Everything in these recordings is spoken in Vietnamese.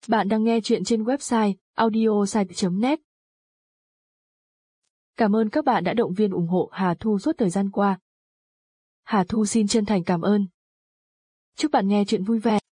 Bạn đang nghe chuyện trên website audiosite.net. Cảm ơn các bạn đã động viên ủng hộ Hà Thu suốt thời gian qua. Hà Thu xin chân thành cảm ơn. Chúc bạn nghe chuyện vui vẻ.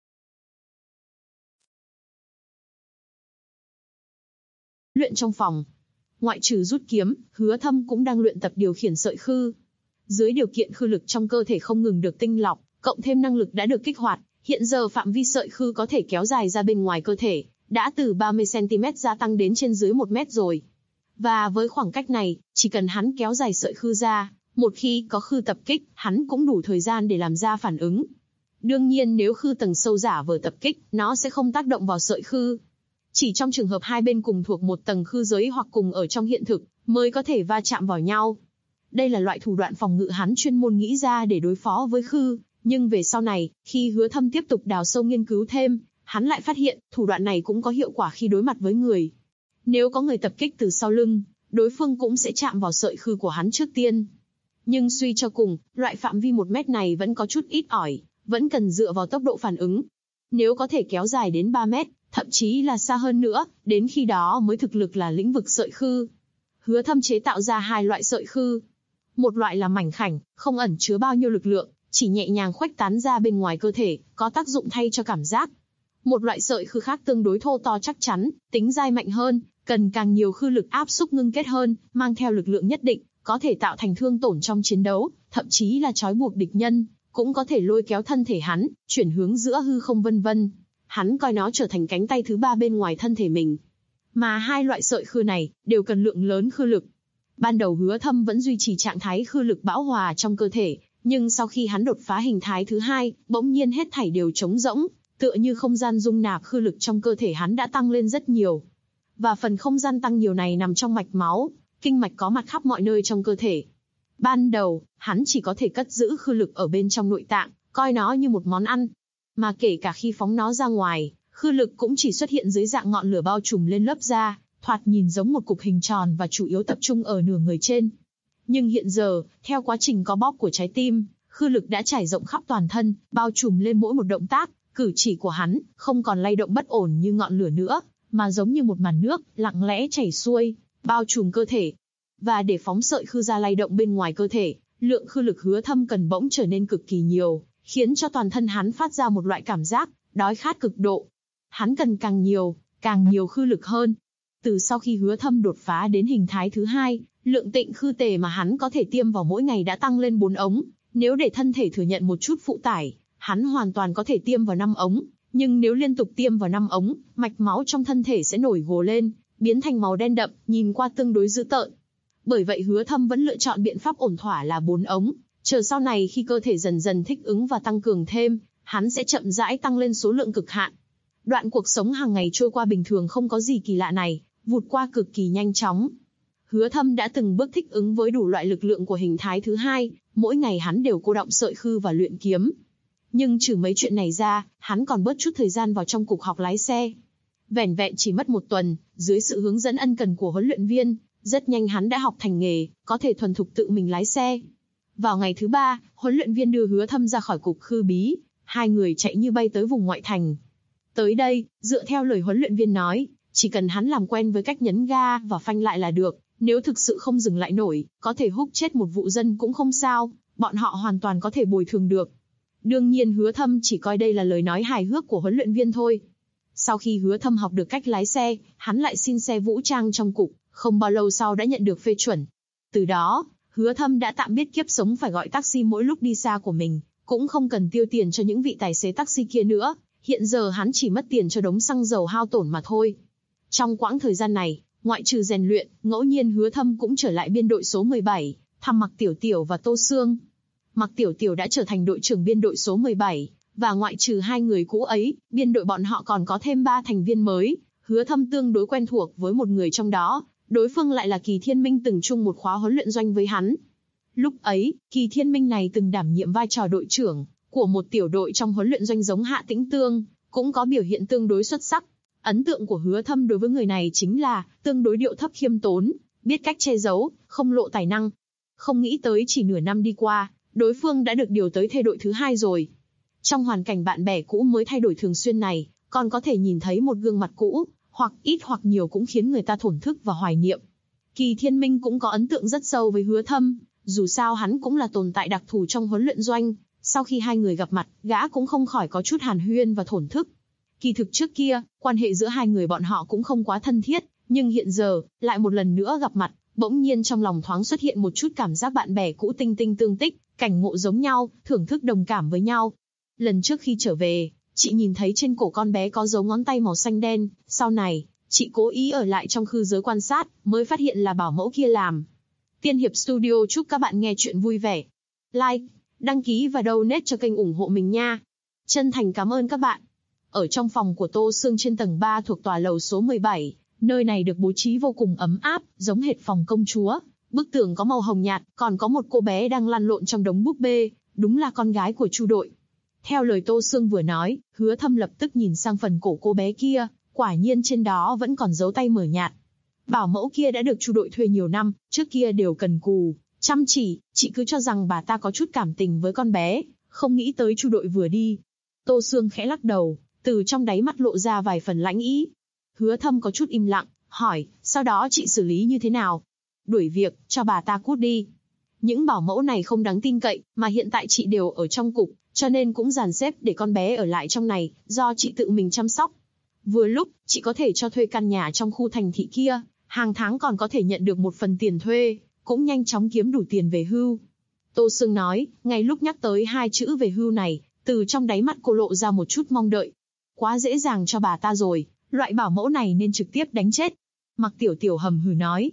Luyện trong phòng. Ngoại trừ rút kiếm, Hứa Thâm cũng đang luyện tập điều khiển sợi khư. Dưới điều kiện khư lực trong cơ thể không ngừng được tinh lọc, cộng thêm năng lực đã được kích hoạt, hiện giờ phạm vi sợi khư có thể kéo dài ra bên ngoài cơ thể, đã từ 30cm gia tăng đến trên dưới 1 mét rồi. Và với khoảng cách này, chỉ cần hắn kéo dài sợi khư ra, một khi có khư tập kích, hắn cũng đủ thời gian để làm ra phản ứng. Đương nhiên nếu khư tầng sâu giả vờ tập kích, nó sẽ không tác động vào sợi khư. Chỉ trong trường hợp hai bên cùng thuộc một tầng khư giới hoặc cùng ở trong hiện thực, mới có thể va chạm vào nhau. Đây là loại thủ đoạn phòng ngự hắn chuyên môn nghĩ ra để đối phó với khư, nhưng về sau này, khi Hứa Thâm tiếp tục đào sâu nghiên cứu thêm, hắn lại phát hiện, thủ đoạn này cũng có hiệu quả khi đối mặt với người. Nếu có người tập kích từ sau lưng, đối phương cũng sẽ chạm vào sợi khư của hắn trước tiên. Nhưng suy cho cùng, loại phạm vi 1 mét này vẫn có chút ít ỏi, vẫn cần dựa vào tốc độ phản ứng. Nếu có thể kéo dài đến 3 mét, thậm chí là xa hơn nữa, đến khi đó mới thực lực là lĩnh vực sợi khư. Hứa Thâm chế tạo ra 2 loại sợi khư. Một loại là mảnh khảnh, không ẩn chứa bao nhiêu lực lượng, chỉ nhẹ nhàng khuếch tán ra bên ngoài cơ thể, có tác dụng thay cho cảm giác. Một loại sợi khư khác tương đối thô to chắc chắn, tính dai mạnh hơn, cần càng nhiều khư lực áp xúc ngưng kết hơn, mang theo lực lượng nhất định, có thể tạo thành thương tổn trong chiến đấu, thậm chí là trói buộc địch nhân, cũng có thể lôi kéo thân thể hắn, chuyển hướng giữa hư không vân vân. Hắn coi nó trở thành cánh tay thứ 3 bên ngoài thân thể mình. Mà 2 loại sợi khư này, đều cần lượng lớn khư lực. Ban đầu Hứa Thâm vẫn duy trì trạng thái khư lực bão hòa trong cơ thể, nhưng sau khi hắn đột phá hình thái thứ 2, bỗng nhiên hết thảy đều trống rỗng, tựa như không gian dung nạp khư lực trong cơ thể hắn đã tăng lên rất nhiều. Và phần không gian tăng nhiều này nằm trong mạch máu, kinh mạch có mặt khắp mọi nơi trong cơ thể. Ban đầu, hắn chỉ có thể cất giữ khư lực ở bên trong nội tạng, coi nó như một món ăn. Mà kể cả khi phóng nó ra ngoài, khư lực cũng chỉ xuất hiện dưới dạng ngọn lửa bao trùm lên lớp da, thoạt nhìn giống một cục hình tròn và chủ yếu tập trung ở nửa người trên. Nhưng hiện giờ, theo quá trình co bóp của trái tim, khư lực đã trải rộng khắp toàn thân, bao trùm lên mỗi một động tác, cử chỉ của hắn, không còn lay động bất ổn như ngọn lửa nữa, mà giống như một màn nước, lặng lẽ chảy xuôi, bao trùm cơ thể. Và để phóng sợi khư ra lay động bên ngoài cơ thể, lượng khư lực Hứa Thâm cần bỗng trở nên cực kỳ nhiều, khiến cho toàn thân hắn phát ra một loại cảm giác đói khát cực độ. Hắn cần càng nhiều khư lực hơn. Từ sau khi Hứa Thâm đột phá đến hình thái thứ 2, lượng tịnh khư tề mà hắn có thể tiêm vào mỗi ngày đã tăng lên 4 ống. Nếu để thân thể thừa nhận một chút phụ tải, hắn hoàn toàn có thể tiêm vào 5 ống. Nhưng nếu liên tục tiêm vào 5 ống, mạch máu trong thân thể sẽ nổi gồ lên, biến thành màu đen đậm, nhìn qua tương đối dữ tợn. Bởi vậy Hứa Thâm vẫn lựa chọn biện pháp ổn thỏa là 4 ống. Chờ sau này khi cơ thể dần dần thích ứng và tăng cường thêm, hắn sẽ chậm rãi tăng lên số lượng cực hạn. Đoạn cuộc sống hàng ngày trôi qua bình thường không có gì kỳ lạ này, vụt qua cực kỳ nhanh chóng. Hứa Thâm đã từng bước thích ứng với đủ loại lực lượng của hình thái thứ 2, mỗi ngày hắn đều cô đọng sợi khư và luyện kiếm. Nhưng trừ mấy chuyện này ra, hắn còn bớt chút thời gian vào trong cục học lái xe. Vẻn vẹn chỉ mất 1 tuần, dưới sự hướng dẫn ân cần của huấn luyện viên, rất nhanh hắn đã học thành nghề, có thể thuần thục tự mình lái xe. Vào ngày thứ 3, huấn luyện viên đưa Hứa Thâm ra khỏi cục khư bí, 2 người chạy như bay tới vùng ngoại thành. Tới đây, dựa theo lời huấn luyện viên nói, chỉ cần hắn làm quen với cách nhấn ga và phanh lại là được, nếu thực sự không dừng lại nổi, có thể húc chết một vụ dân cũng không sao, bọn họ hoàn toàn có thể bồi thường được. Đương nhiên Hứa Thâm chỉ coi đây là lời nói hài hước của huấn luyện viên thôi. Sau khi Hứa Thâm học được cách lái xe, hắn lại xin xe vũ trang trong cục, không bao lâu sau đã nhận được phê chuẩn. Từ đó, Hứa Thâm đã tạm biết kiếp sống phải gọi taxi mỗi lúc đi xa của mình, cũng không cần tiêu tiền cho những vị tài xế taxi kia nữa, hiện giờ hắn chỉ mất tiền cho đống xăng dầu hao tổn mà thôi. Trong quãng thời gian này, ngoại trừ rèn luyện, ngẫu nhiên Hứa Thâm cũng trở lại biên đội số 17, thăm Mạc Tiểu Tiểu và Tô Sương. Mạc Tiểu Tiểu đã trở thành đội trưởng biên đội số 17, và ngoại trừ 2 người cũ ấy, biên đội bọn họ còn có thêm 3 thành viên mới. Hứa Thâm tương đối quen thuộc với một người trong đó, đối phương lại là Kỳ Thiên Minh từng chung một khóa huấn luyện doanh với hắn. Lúc ấy, Kỳ Thiên Minh này từng đảm nhiệm vai trò đội trưởng của một tiểu đội trong huấn luyện doanh giống Hạ Tĩnh Tương, cũng có biểu hiện tương đối xuất sắc. Ấn tượng của Hứa Thâm đối với người này chính là tương đối điệu thấp khiêm tốn, biết cách che giấu, không lộ tài năng. Không nghĩ tới chỉ nửa năm đi qua, đối phương đã được điều tới thê đội thứ 2 rồi. Trong hoàn cảnh bạn bè cũ mới thay đổi thường xuyên này, còn có thể nhìn thấy một gương mặt cũ, hoặc ít hoặc nhiều cũng khiến người ta thổn thức và hoài niệm. Kỳ Thiên Minh cũng có ấn tượng rất sâu với Hứa Thâm, dù sao hắn cũng là tồn tại đặc thù trong huấn luyện doanh, sau khi hai người gặp mặt, gã cũng không khỏi có chút hàn huyên và thổn thức. Kỳ thực trước kia, quan hệ giữa hai người bọn họ cũng không quá thân thiết, nhưng hiện giờ, lại một lần nữa gặp mặt, bỗng nhiên trong lòng thoáng xuất hiện một chút cảm giác bạn bè cũ tinh tinh tương tích, cảnh ngộ giống nhau, thưởng thức đồng cảm với nhau. Lần trước khi trở về, chị nhìn thấy trên cổ con bé có dấu ngón tay màu xanh đen, sau này, chị cố ý ở lại trong khư giới quan sát, mới phát hiện là bảo mẫu kia làm. Tiên Hiệp Studio chúc các bạn nghe chuyện vui vẻ. Like, đăng ký và donate cho kênh ủng hộ mình nha. Chân thành cảm ơn các bạn. Ở trong phòng của Tô Sương trên tầng 3 thuộc tòa lầu số 17, nơi này được bố trí vô cùng ấm áp, giống hệt phòng công chúa. Bức tường có màu hồng nhạt, còn có một cô bé đang lăn lộn trong đống búp bê, đúng là con gái của Chu đội. Theo lời Tô Sương vừa nói, Hứa Thâm lập tức nhìn sang phần cổ cô bé kia, quả nhiên trên đó vẫn còn dấu tay mờ nhạt. Bảo mẫu kia đã được Chu đội thuê nhiều năm, trước kia đều cần cù, chăm chỉ, chị cứ cho rằng bà ta có chút cảm tình với con bé, không nghĩ tới Chu đội vừa đi. Tô Sương khẽ lắc đầu, từ trong đáy mắt lộ ra vài phần lãnh ý. Hứa Thâm có chút im lặng, hỏi, sau đó chị xử lý như thế nào? Đuổi việc, cho bà ta cút đi. Những bảo mẫu này không đáng tin cậy, mà hiện tại chị đều ở trong cục, cho nên cũng dàn xếp để con bé ở lại trong này, do chị tự mình chăm sóc. Vừa lúc, chị có thể cho thuê căn nhà trong khu thành thị kia, hàng tháng còn có thể nhận được một phần tiền thuê, cũng nhanh chóng kiếm đủ tiền về hưu. Tô Sương nói, ngay lúc nhắc tới hai chữ về hưu này, từ trong đáy mắt cô lộ ra một chút mong đợi. Quá dễ dàng cho bà ta rồi, loại bảo mẫu này nên trực tiếp đánh chết. Mặc Tiểu Tiểu hầm hừ nói.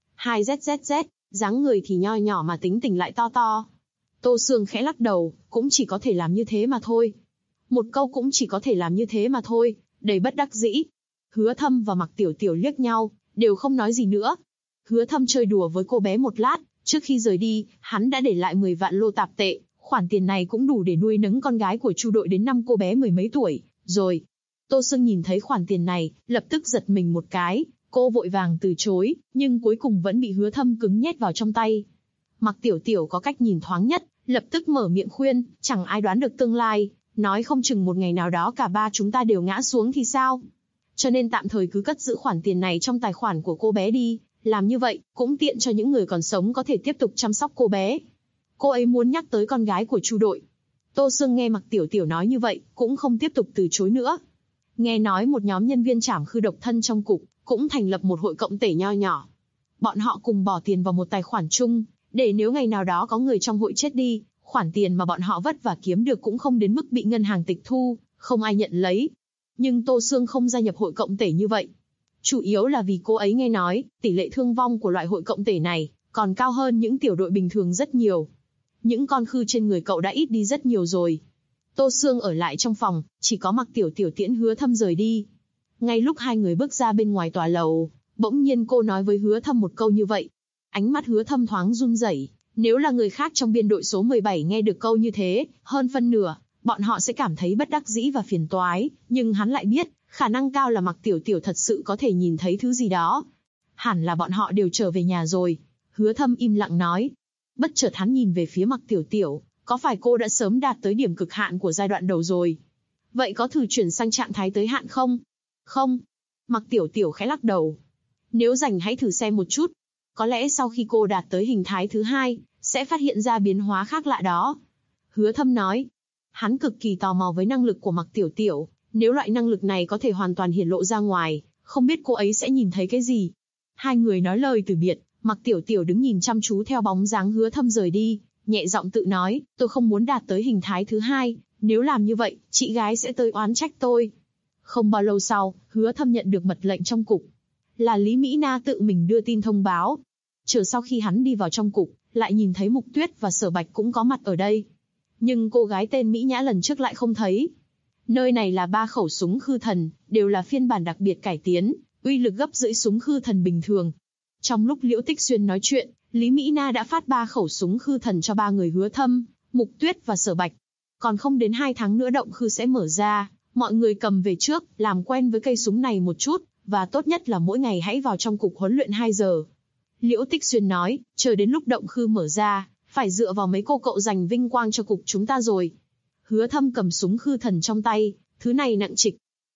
2ZZZ, dáng người thì nho nhỏ mà tính tình lại to to. Tô Sương khẽ lắc đầu, cũng chỉ có thể làm như thế mà thôi. Một câu cũng chỉ có thể làm như thế mà thôi, đầy bất đắc dĩ. Hứa Thâm và Mặc Tiểu Tiểu liếc nhau, đều không nói gì nữa. Hứa Thâm chơi đùa với cô bé một lát, trước khi rời đi, hắn đã để lại 10 vạn lô tạp tệ, khoản tiền này cũng đủ để nuôi nấng con gái của Chu đội đến năm cô bé mười mấy tuổi, rồi. Tô Sương nhìn thấy khoản tiền này, lập tức giật mình một cái, cô vội vàng từ chối, nhưng cuối cùng vẫn bị Hứa Thâm cứng nhét vào trong tay. Mặc Tiểu Tiểu có cách nhìn thoáng nhất, lập tức mở miệng khuyên, chẳng ai đoán được tương lai, nói không chừng một ngày nào đó cả ba chúng ta đều ngã xuống thì sao? Cho nên tạm thời cứ cất giữ khoản tiền này trong tài khoản của cô bé đi, làm như vậy, cũng tiện cho những người còn sống có thể tiếp tục chăm sóc cô bé. Cô ấy muốn nhắc tới con gái của Chu đội. Tô Sương nghe Mặc Tiểu Tiểu nói như vậy, cũng không tiếp tục từ chối nữa. Nghe nói một nhóm nhân viên trảm khư độc thân trong cục, cũng thành lập một hội cộng tể nho nhỏ. Bọn họ cùng bỏ tiền vào một tài khoản chung, để nếu ngày nào đó có người trong hội chết đi, khoản tiền mà bọn họ vất vả kiếm được cũng không đến mức bị ngân hàng tịch thu, không ai nhận lấy. Nhưng Tô Sương không gia nhập hội cộng tể như vậy. Chủ yếu là vì cô ấy nghe nói, tỷ lệ thương vong của loại hội cộng tể này còn cao hơn những tiểu đội bình thường rất nhiều. Những con khư trên người cậu đã ít đi rất nhiều rồi. Tô Sương ở lại trong phòng, chỉ có Mặc Tiểu Tiểu tiễn Hứa Thâm rời đi. Ngay lúc hai người bước ra bên ngoài tòa lầu, bỗng nhiên cô nói với Hứa Thâm một câu như vậy. Ánh mắt Hứa Thâm thoáng run rẩy. Nếu là người khác trong biên đội số 17 nghe được câu như thế, hơn phân nửa, bọn họ sẽ cảm thấy bất đắc dĩ và phiền toái, nhưng hắn lại biết, khả năng cao là Mặc Tiểu Tiểu thật sự có thể nhìn thấy thứ gì đó. Hẳn là bọn họ đều trở về nhà rồi. Hứa Thâm im lặng nói. Bất chợt hắn nhìn về phía Mặc Tiểu Tiểu, có phải cô đã sớm đạt tới điểm cực hạn của giai đoạn đầu rồi? Vậy có thử chuyển sang trạng thái tới hạn không? Không. Mặc Tiểu Tiểu khẽ lắc đầu. Nếu rảnh hãy thử xem một chút. Có lẽ sau khi cô đạt tới hình thái thứ hai, sẽ phát hiện ra biến hóa khác lạ đó. Hứa Thâm nói. Hắn cực kỳ tò mò với năng lực của Mặc Tiểu Tiểu. Nếu loại năng lực này có thể hoàn toàn hiển lộ ra ngoài, không biết cô ấy sẽ nhìn thấy cái gì. Hai người nói lời từ biệt, Mặc Tiểu Tiểu đứng nhìn chăm chú theo bóng dáng Hứa Thâm rời đi, nhẹ giọng tự nói, tôi không muốn đạt tới hình thái thứ hai, nếu làm như vậy, chị gái sẽ tới oán trách tôi. Không bao lâu sau, Hứa Thâm nhận được mật lệnh trong cục. Là Lý Mỹ Na tự mình đưa tin thông báo. Chờ sau khi hắn đi vào trong cục, lại nhìn thấy Mục Tuyết và Sở Bạch cũng có mặt ở đây. Nhưng cô gái tên Mỹ Nhã lần trước lại không thấy. Nơi này là 3 khẩu súng khư thần, đều là phiên bản đặc biệt cải tiến, uy lực gấp rưỡi súng khư thần bình thường. Trong lúc Liễu Tích Xuyên nói chuyện, Lý Mỹ Na đã phát 3 khẩu súng khư thần cho 3 người Hứa Thâm, Mục Tuyết và Sở Bạch. Còn không đến 2 tháng nữa động khư sẽ mở ra, mọi người cầm về trước, làm quen với cây súng này một chút, và tốt nhất là mỗi ngày hãy vào trong cục huấn luyện 2 giờ. Liễu Tích Xuyên nói, chờ đến lúc động khư mở ra, phải dựa vào mấy cô cậu giành vinh quang cho cục chúng ta rồi. Hứa Thâm cầm súng khư thần trong tay, thứ này nặng trịch.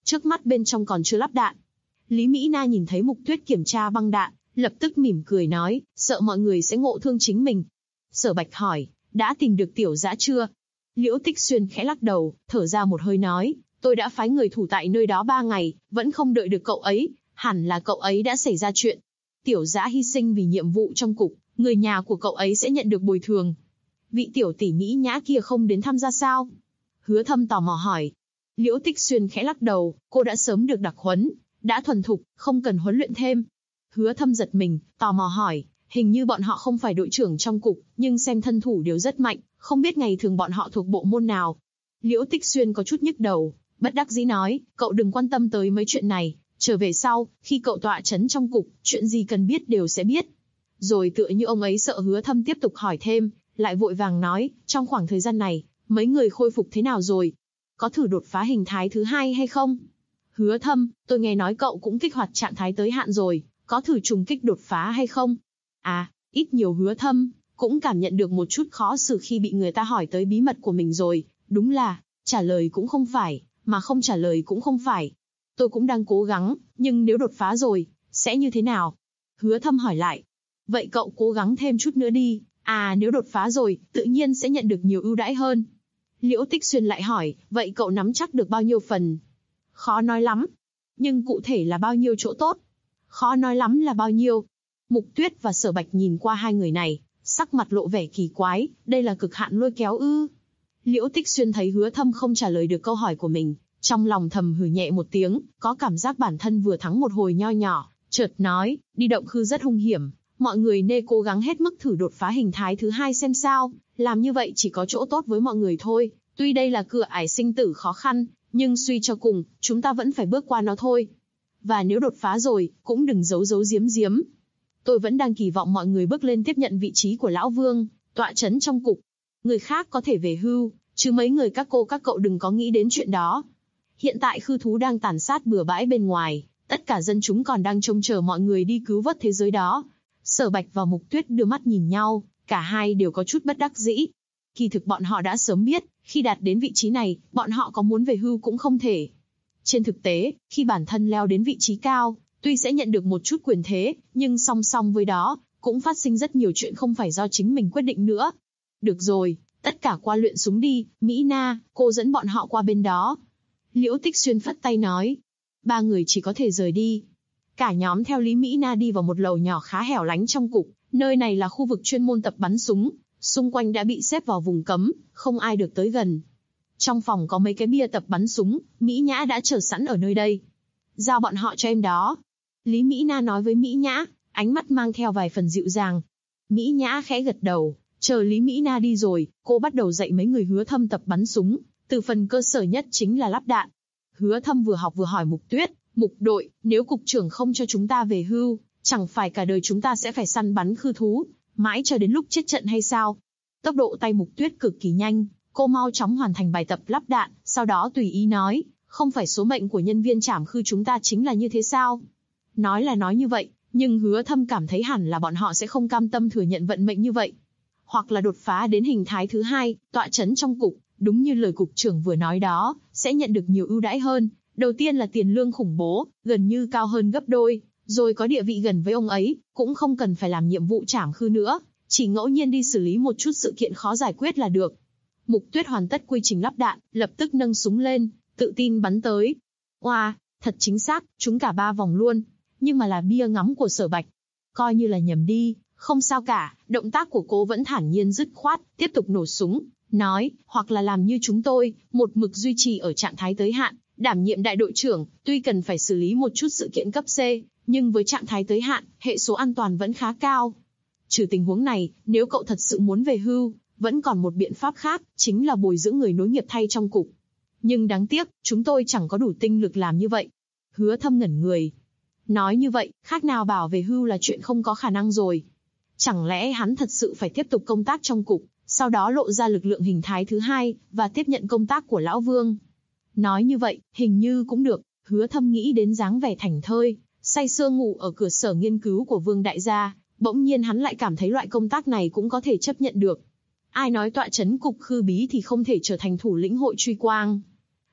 trước mắt bên trong còn chưa lắp đạn. Lý Mỹ Na nhìn thấy Mục Tuyết kiểm tra băng đạn, lập tức mỉm cười nói, sợ mọi người sẽ ngộ thương chính mình. Sở Bạch hỏi, đã tìm được Tiểu Dã chưa? Liễu Tích Xuyên khẽ lắc đầu, thở ra một hơi nói, tôi đã phái người thủ tại nơi đó 3 ngày, vẫn không đợi được cậu ấy, hẳn là cậu ấy đã xảy ra chuyện. Tiểu Dã hy sinh vì nhiệm vụ trong cục, người nhà của cậu ấy sẽ nhận được bồi thường. Vị tiểu tỷ Mỹ Nhã kia không đến tham gia sao? Hứa Thâm tò mò hỏi. Liễu Tích Xuyên khẽ lắc đầu, cô đã sớm được đặc huấn, đã thuần thục, không cần huấn luyện thêm. Hứa Thâm giật mình, tò mò hỏi, hình như bọn họ không phải đội trưởng trong cục, nhưng xem thân thủ đều rất mạnh, không biết ngày thường bọn họ thuộc bộ môn nào. Liễu Tích Xuyên có chút nhức đầu, bất đắc dĩ nói, cậu đừng quan tâm tới mấy chuyện này, trở về sau, khi cậu tọa chấn trong cục, chuyện gì cần biết đều sẽ biết. Rồi tựa như ông ấy sợ Hứa Thâm tiếp tục hỏi thêm, lại vội vàng nói, trong khoảng thời gian này, mấy người khôi phục thế nào rồi? Có thử đột phá hình thái thứ 2 hay không? Hứa Thâm, tôi nghe nói cậu cũng kích hoạt trạng thái tới hạn rồi, có thử trùng kích đột phá hay không? À, ít nhiều Hứa Thâm cũng cảm nhận được một chút khó xử khi bị người ta hỏi tới bí mật của mình rồi, đúng là, trả lời cũng không phải, mà không trả lời cũng không phải. Tôi cũng đang cố gắng, nhưng nếu đột phá rồi, sẽ như thế nào? Hứa Thâm hỏi lại. Vậy cậu cố gắng thêm chút nữa đi, nếu đột phá rồi, tự nhiên sẽ nhận được nhiều ưu đãi hơn. Liễu Tích Xuyên lại hỏi, vậy cậu nắm chắc được bao nhiêu phần? Khó nói lắm. Nhưng cụ thể là bao nhiêu chỗ tốt? Khó nói lắm là bao nhiêu? Mục Tuyết và Sở Bạch nhìn qua hai người này, sắc mặt lộ vẻ kỳ quái, đây là cực hạn lôi kéo ư? Liễu Tích Xuyên thấy Hứa Thâm không trả lời được câu hỏi của mình, trong lòng thầm hừ nhẹ một tiếng, có cảm giác bản thân vừa thắng một hồi nho nhỏ, chợt nói, đi động khư rất hung hiểm, mọi người nên cố gắng hết mức thử đột phá hình thái thứ 2 xem sao, làm như vậy chỉ có chỗ tốt với mọi người thôi, tuy đây là cửa ải sinh tử khó khăn, nhưng suy cho cùng, chúng ta vẫn phải bước qua nó thôi. Và nếu đột phá rồi, cũng đừng giấu giấu giếm giếm. Tôi vẫn đang kỳ vọng mọi người bước lên tiếp nhận vị trí của Lão Vương, tọa chấn trong cục. Người khác có thể về hưu, chứ mấy người các cô các cậu đừng có nghĩ đến chuyện đó. Hiện tại khư thú đang tàn sát bừa bãi bên ngoài, tất cả dân chúng còn đang trông chờ mọi người đi cứu vớt thế giới đó. Sở Bạch và Mục Tuyết đưa mắt nhìn nhau, cả hai đều có chút bất đắc dĩ. Kỳ thực bọn họ đã sớm biết, khi đạt đến vị trí này, bọn họ có muốn về hưu cũng không thể. Trên thực tế, khi bản thân leo đến vị trí cao, tuy sẽ nhận được một chút quyền thế, nhưng song song với đó, cũng phát sinh rất nhiều chuyện không phải do chính mình quyết định nữa. Được rồi, tất cả qua luyện súng đi, Mỹ Na, cô dẫn bọn họ qua bên đó. Liễu Tích Xuyên phất tay nói. 3 người chỉ có thể rời đi. Cả nhóm theo Lý Mỹ Na đi vào một lầu nhỏ khá hẻo lánh trong cục, nơi này là khu vực chuyên môn tập bắn súng, xung quanh đã bị xếp vào vùng cấm, không ai được tới gần. Trong phòng có mấy cái bia tập bắn súng, Mỹ Nhã đã chờ sẵn ở nơi đây. Giao bọn họ cho em đó. Lý Mỹ Na nói với Mỹ Nhã, ánh mắt mang theo vài phần dịu dàng. Mỹ Nhã khẽ gật đầu, chờ Lý Mỹ Na đi rồi, cô bắt đầu dạy mấy người Hứa Thâm tập bắn súng, từ phần cơ sở nhất chính là lắp đạn. Hứa Thâm vừa học vừa hỏi Mục Tuyết, Mục đội, nếu cục trưởng không cho chúng ta về hưu, chẳng phải cả đời chúng ta sẽ phải săn bắn khư thú, mãi cho đến lúc chết trận hay sao? Tốc độ tay Mục Tuyết cực kỳ nhanh, cô mau chóng hoàn thành bài tập lắp đạn, sau đó tùy ý nói, không phải số mệnh của nhân viên trảm khư chúng ta chính là như thế sao? Nói là nói như vậy, nhưng Hứa Thâm cảm thấy hẳn là bọn họ sẽ không cam tâm thừa nhận vận mệnh như vậy. Hoặc là đột phá đến hình thái thứ 2, tọa chấn trong cục, đúng như lời cục trưởng vừa nói đó, sẽ nhận được nhiều ưu đãi hơn. Đầu tiên là tiền lương khủng bố, gần như cao hơn gấp đôi, rồi có địa vị gần với ông ấy, cũng không cần phải làm nhiệm vụ trảm khư nữa, chỉ ngẫu nhiên đi xử lý một chút sự kiện khó giải quyết là được. Mục Tuyết hoàn tất quy trình lắp đạn, lập tức nâng súng lên, tự tin bắn tới. Oa, thật chính xác, trúng cả 3 vòng luôn, nhưng mà là bia ngắm của Sở Bạch. Coi như là nhầm đi, không sao cả, động tác của cô vẫn thản nhiên dứt khoát, tiếp tục nổ súng, nói, hoặc là làm như chúng tôi, một mực duy trì ở trạng thái tới hạn, đảm nhiệm đại đội trưởng, tuy cần phải xử lý một chút sự kiện cấp C, nhưng với trạng thái tới hạn, hệ số an toàn vẫn khá cao. Trừ tình huống này, nếu cậu thật sự muốn về hưu, vẫn còn một biện pháp khác, chính là bồi dưỡng người nối nghiệp thay trong cục. Nhưng đáng tiếc, chúng tôi chẳng có đủ tinh lực làm như vậy. Hứa Thâm ngẩn người. Nói như vậy, khác nào bảo về hưu là chuyện không có khả năng rồi. Chẳng lẽ hắn thật sự phải tiếp tục công tác trong cục, sau đó lộ ra lực lượng hình thái thứ 2, và tiếp nhận công tác của Lão Vương? Nói như vậy, hình như cũng được. Hứa Thâm nghĩ đến dáng vẻ thảnh thơi, say sưa ngủ ở cửa sở nghiên cứu của Vương đại gia, bỗng nhiên hắn lại cảm thấy loại công tác này cũng có thể chấp nhận được. Ai nói tọa chấn cục khư bí thì không thể trở thành thủ lĩnh hội truy quang.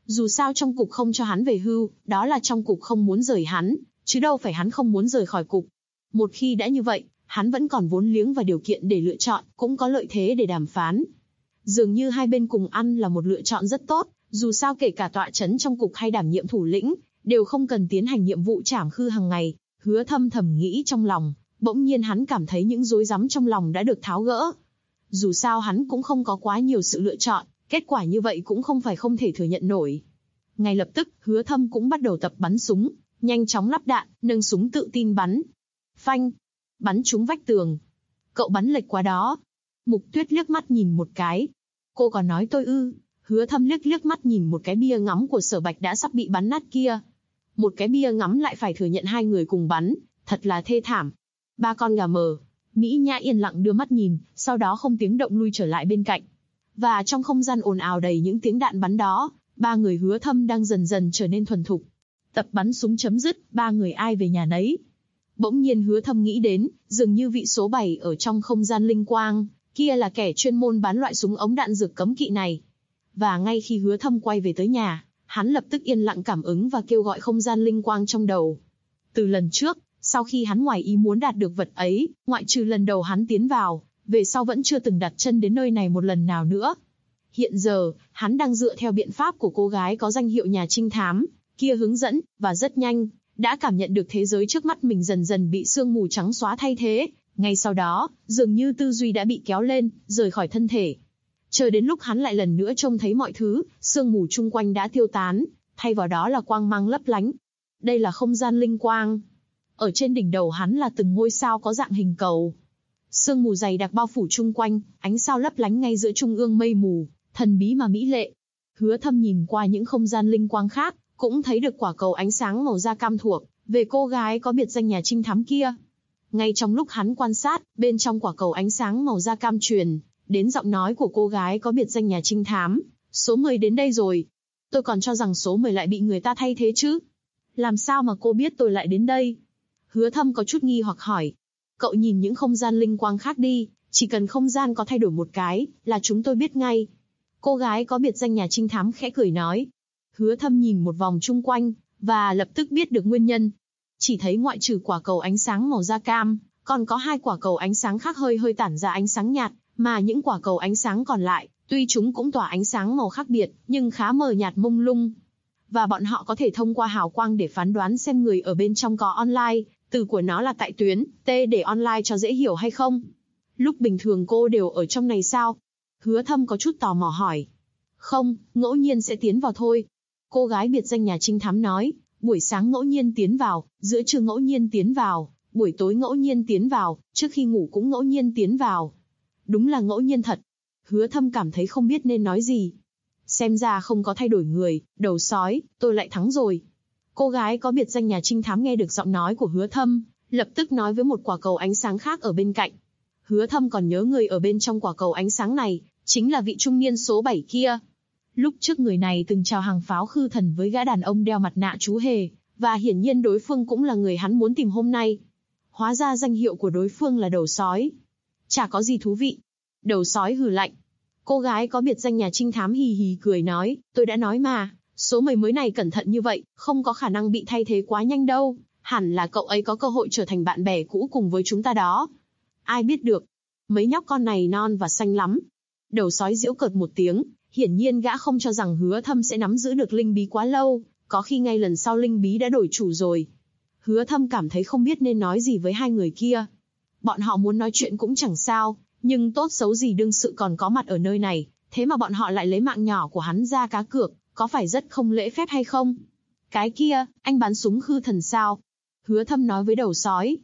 Dù sao trong cục không cho hắn về hưu, đó là trong cục không muốn rời hắn, chứ đâu phải hắn không muốn rời khỏi cục. Một khi đã như vậy, hắn vẫn còn vốn liếng và điều kiện để lựa chọn, cũng có lợi thế để đàm phán. Dường như hai bên cùng ăn là một lựa chọn rất tốt, dù sao kể cả tọa trấn trong cục hay đảm nhiệm thủ lĩnh, đều không cần tiến hành nhiệm vụ trảm khư hàng ngày. Hứa Thâm thầm nghĩ trong lòng, bỗng nhiên hắn cảm thấy những rối rắm trong lòng đã được tháo gỡ. Dù sao hắn cũng không có quá nhiều sự lựa chọn, kết quả như vậy cũng không phải không thể thừa nhận nổi. Ngay lập tức, Hứa Thâm cũng bắt đầu tập bắn súng, nhanh chóng lắp đạn, nâng súng tự tin bắn. Phanh! Bắn trúng vách tường. Cậu bắn lệch quá đó. Mục Tuyết liếc mắt nhìn một cái. Cô còn nói tôi ư? Hứa Thâm liếc mắt nhìn một cái bia ngắm của Sở Bạch đã sắp bị bắn nát kia. Một cái bia ngắm lại phải thừa nhận hai người cùng bắn, thật là thê thảm. Ba con gà mờ. Mỹ Nhã yên lặng đưa mắt nhìn, sau đó không tiếng động lui trở lại bên cạnh. Và trong không gian ồn ào đầy những tiếng đạn bắn đó, ba người Hứa Thâm đang dần dần trở nên thuần thục. Tập bắn súng chấm dứt, ba người ai về nhà nấy. Bỗng nhiên Hứa Thâm nghĩ đến, dường như vị số 7 ở trong không gian linh quang, kia là kẻ chuyên môn bán loại súng ống đạn dược cấm kỵ này. Và ngay khi Hứa Thâm quay về tới nhà, hắn lập tức yên lặng cảm ứng và kêu gọi không gian linh quang trong đầu. Từ lần trước, sau khi hắn ngoài ý muốn đạt được vật ấy, ngoại trừ lần đầu hắn tiến vào, về sau vẫn chưa từng đặt chân đến nơi này một lần nào nữa. Hiện giờ, hắn đang dựa theo biện pháp của cô gái có danh hiệu nhà trinh thám, kia hướng dẫn, và rất nhanh, đã cảm nhận được thế giới trước mắt mình dần dần bị sương mù trắng xóa thay thế. Ngay sau đó, dường như tư duy đã bị kéo lên, rời khỏi thân thể. Chờ đến lúc hắn lại lần nữa trông thấy mọi thứ, sương mù chung quanh đã tiêu tán, thay vào đó là quang mang lấp lánh. Đây là không gian linh quang. Ở trên đỉnh đầu hắn là từng ngôi sao có dạng hình cầu. Sương mù dày đặc bao phủ chung quanh, ánh sao lấp lánh ngay giữa trung ương mây mù, thần bí mà mỹ lệ. Hứa Thâm nhìn qua những không gian linh quang khác, cũng thấy được quả cầu ánh sáng màu da cam thuộc về cô gái có biệt danh nhà trinh thám kia. Ngay trong lúc hắn quan sát, bên trong quả cầu ánh sáng màu da cam truyền đến giọng nói của cô gái có biệt danh nhà trinh thám. Số 10 đến đây rồi. Tôi còn cho rằng số 10 lại bị người ta thay thế chứ. Làm sao mà cô biết tôi lại đến đây? Hứa Thâm có chút nghi hoặc hỏi. Cậu nhìn những không gian linh quang khác đi, chỉ cần không gian có thay đổi một cái, là chúng tôi biết ngay. Cô gái có biệt danh nhà trinh thám khẽ cười nói. Hứa Thâm nhìn một vòng chung quanh, và lập tức biết được nguyên nhân. Chỉ thấy ngoại trừ quả cầu ánh sáng màu da cam, còn có hai quả cầu ánh sáng khác hơi tản ra ánh sáng nhạt, mà những quả cầu ánh sáng còn lại, tuy chúng cũng tỏa ánh sáng màu khác biệt, nhưng khá mờ nhạt mông lung. Và bọn họ có thể thông qua hào quang để phán đoán xem người ở bên trong có online, từ của nó là tại tuyến, T để online cho dễ hiểu hay không. Lúc bình thường cô đều ở trong này sao? Hứa Thâm có chút tò mò hỏi. Không, ngẫu nhiên sẽ tiến vào thôi. Cô gái biệt danh nhà trinh thám nói, buổi sáng ngẫu nhiên tiến vào, giữa trưa ngẫu nhiên tiến vào, buổi tối ngẫu nhiên tiến vào, trước khi ngủ cũng ngẫu nhiên tiến vào. Đúng là ngẫu nhiên thật. Hứa Thâm cảm thấy không biết nên nói gì. Xem ra không có thay đổi người, đầu sói, tôi lại thắng rồi. Cô gái có biệt danh nhà trinh thám nghe được giọng nói của Hứa Thâm, lập tức nói với một quả cầu ánh sáng khác ở bên cạnh. Hứa Thâm còn nhớ người ở bên trong quả cầu ánh sáng này, chính là vị trung niên số 7 kia. Lúc trước người này từng chào hàng pháo khư thần với gã đàn ông đeo mặt nạ chú hề, và hiển nhiên đối phương cũng là người hắn muốn tìm hôm nay. Hóa ra danh hiệu của đối phương là đầu sói. Chả có gì thú vị. Đầu sói hừ lạnh. Cô gái có biệt danh nhà trinh thám hì hì cười nói, tôi đã nói mà, số 10 mới này cẩn thận như vậy, không có khả năng bị thay thế quá nhanh đâu, hẳn là cậu ấy có cơ hội trở thành bạn bè cũ cùng với chúng ta đó. Ai biết được, mấy nhóc con này non và xanh lắm. Đầu sói giễu cợt một tiếng, hiển nhiên gã không cho rằng Hứa Thâm sẽ nắm giữ được linh bí quá lâu, có khi ngay lần sau linh bí đã đổi chủ rồi. Hứa Thâm cảm thấy không biết nên nói gì với hai người kia. Bọn họ muốn nói chuyện cũng chẳng sao, nhưng tốt xấu gì đương sự còn có mặt ở nơi này, thế mà bọn họ lại lấy mạng nhỏ của hắn ra cá cược, có phải rất không lễ phép hay không? Cái kia, anh bắn súng khư thần sao? Hứa Thâm nói với đầu sói.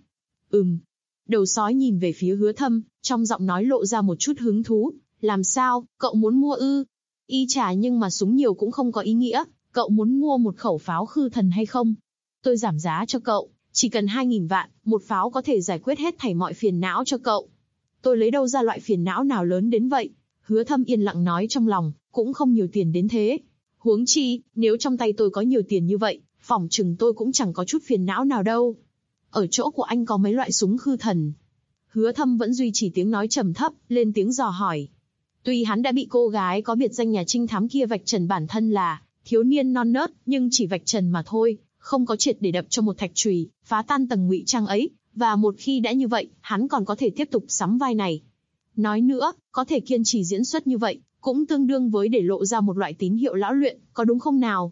Đầu sói nhìn về phía Hứa Thâm, trong giọng nói lộ ra một chút hứng thú. Làm sao, cậu muốn mua ư? Y chả nhưng mà súng nhiều cũng không có ý nghĩa, cậu muốn mua một khẩu pháo khư thần hay không? Tôi giảm giá cho cậu, chỉ cần 2.000 vạn, một pháo có thể giải quyết hết thảy mọi phiền não cho cậu. Tôi lấy đâu ra loại phiền não nào lớn đến vậy? Hứa Thâm yên lặng nói trong lòng, cũng không nhiều tiền đến thế. Huống chi, nếu trong tay tôi có nhiều tiền như vậy, phỏng chừng tôi cũng chẳng có chút phiền não nào đâu. Ở chỗ của anh có mấy loại súng khư thần? Hứa Thâm vẫn duy trì tiếng nói trầm thấp, lên tiếng dò hỏi. Tuy hắn đã bị cô gái có biệt danh nhà trinh thám kia vạch trần bản thân là thiếu niên non nớt, nhưng chỉ vạch trần mà thôi, không có triệt để đập cho một thạch chùy, phá tan tầng ngụy trang ấy, và một khi đã như vậy, hắn còn có thể tiếp tục sắm vai này. Nói nữa, có thể kiên trì diễn xuất như vậy, cũng tương đương với để lộ ra một loại tín hiệu lão luyện, có đúng không nào?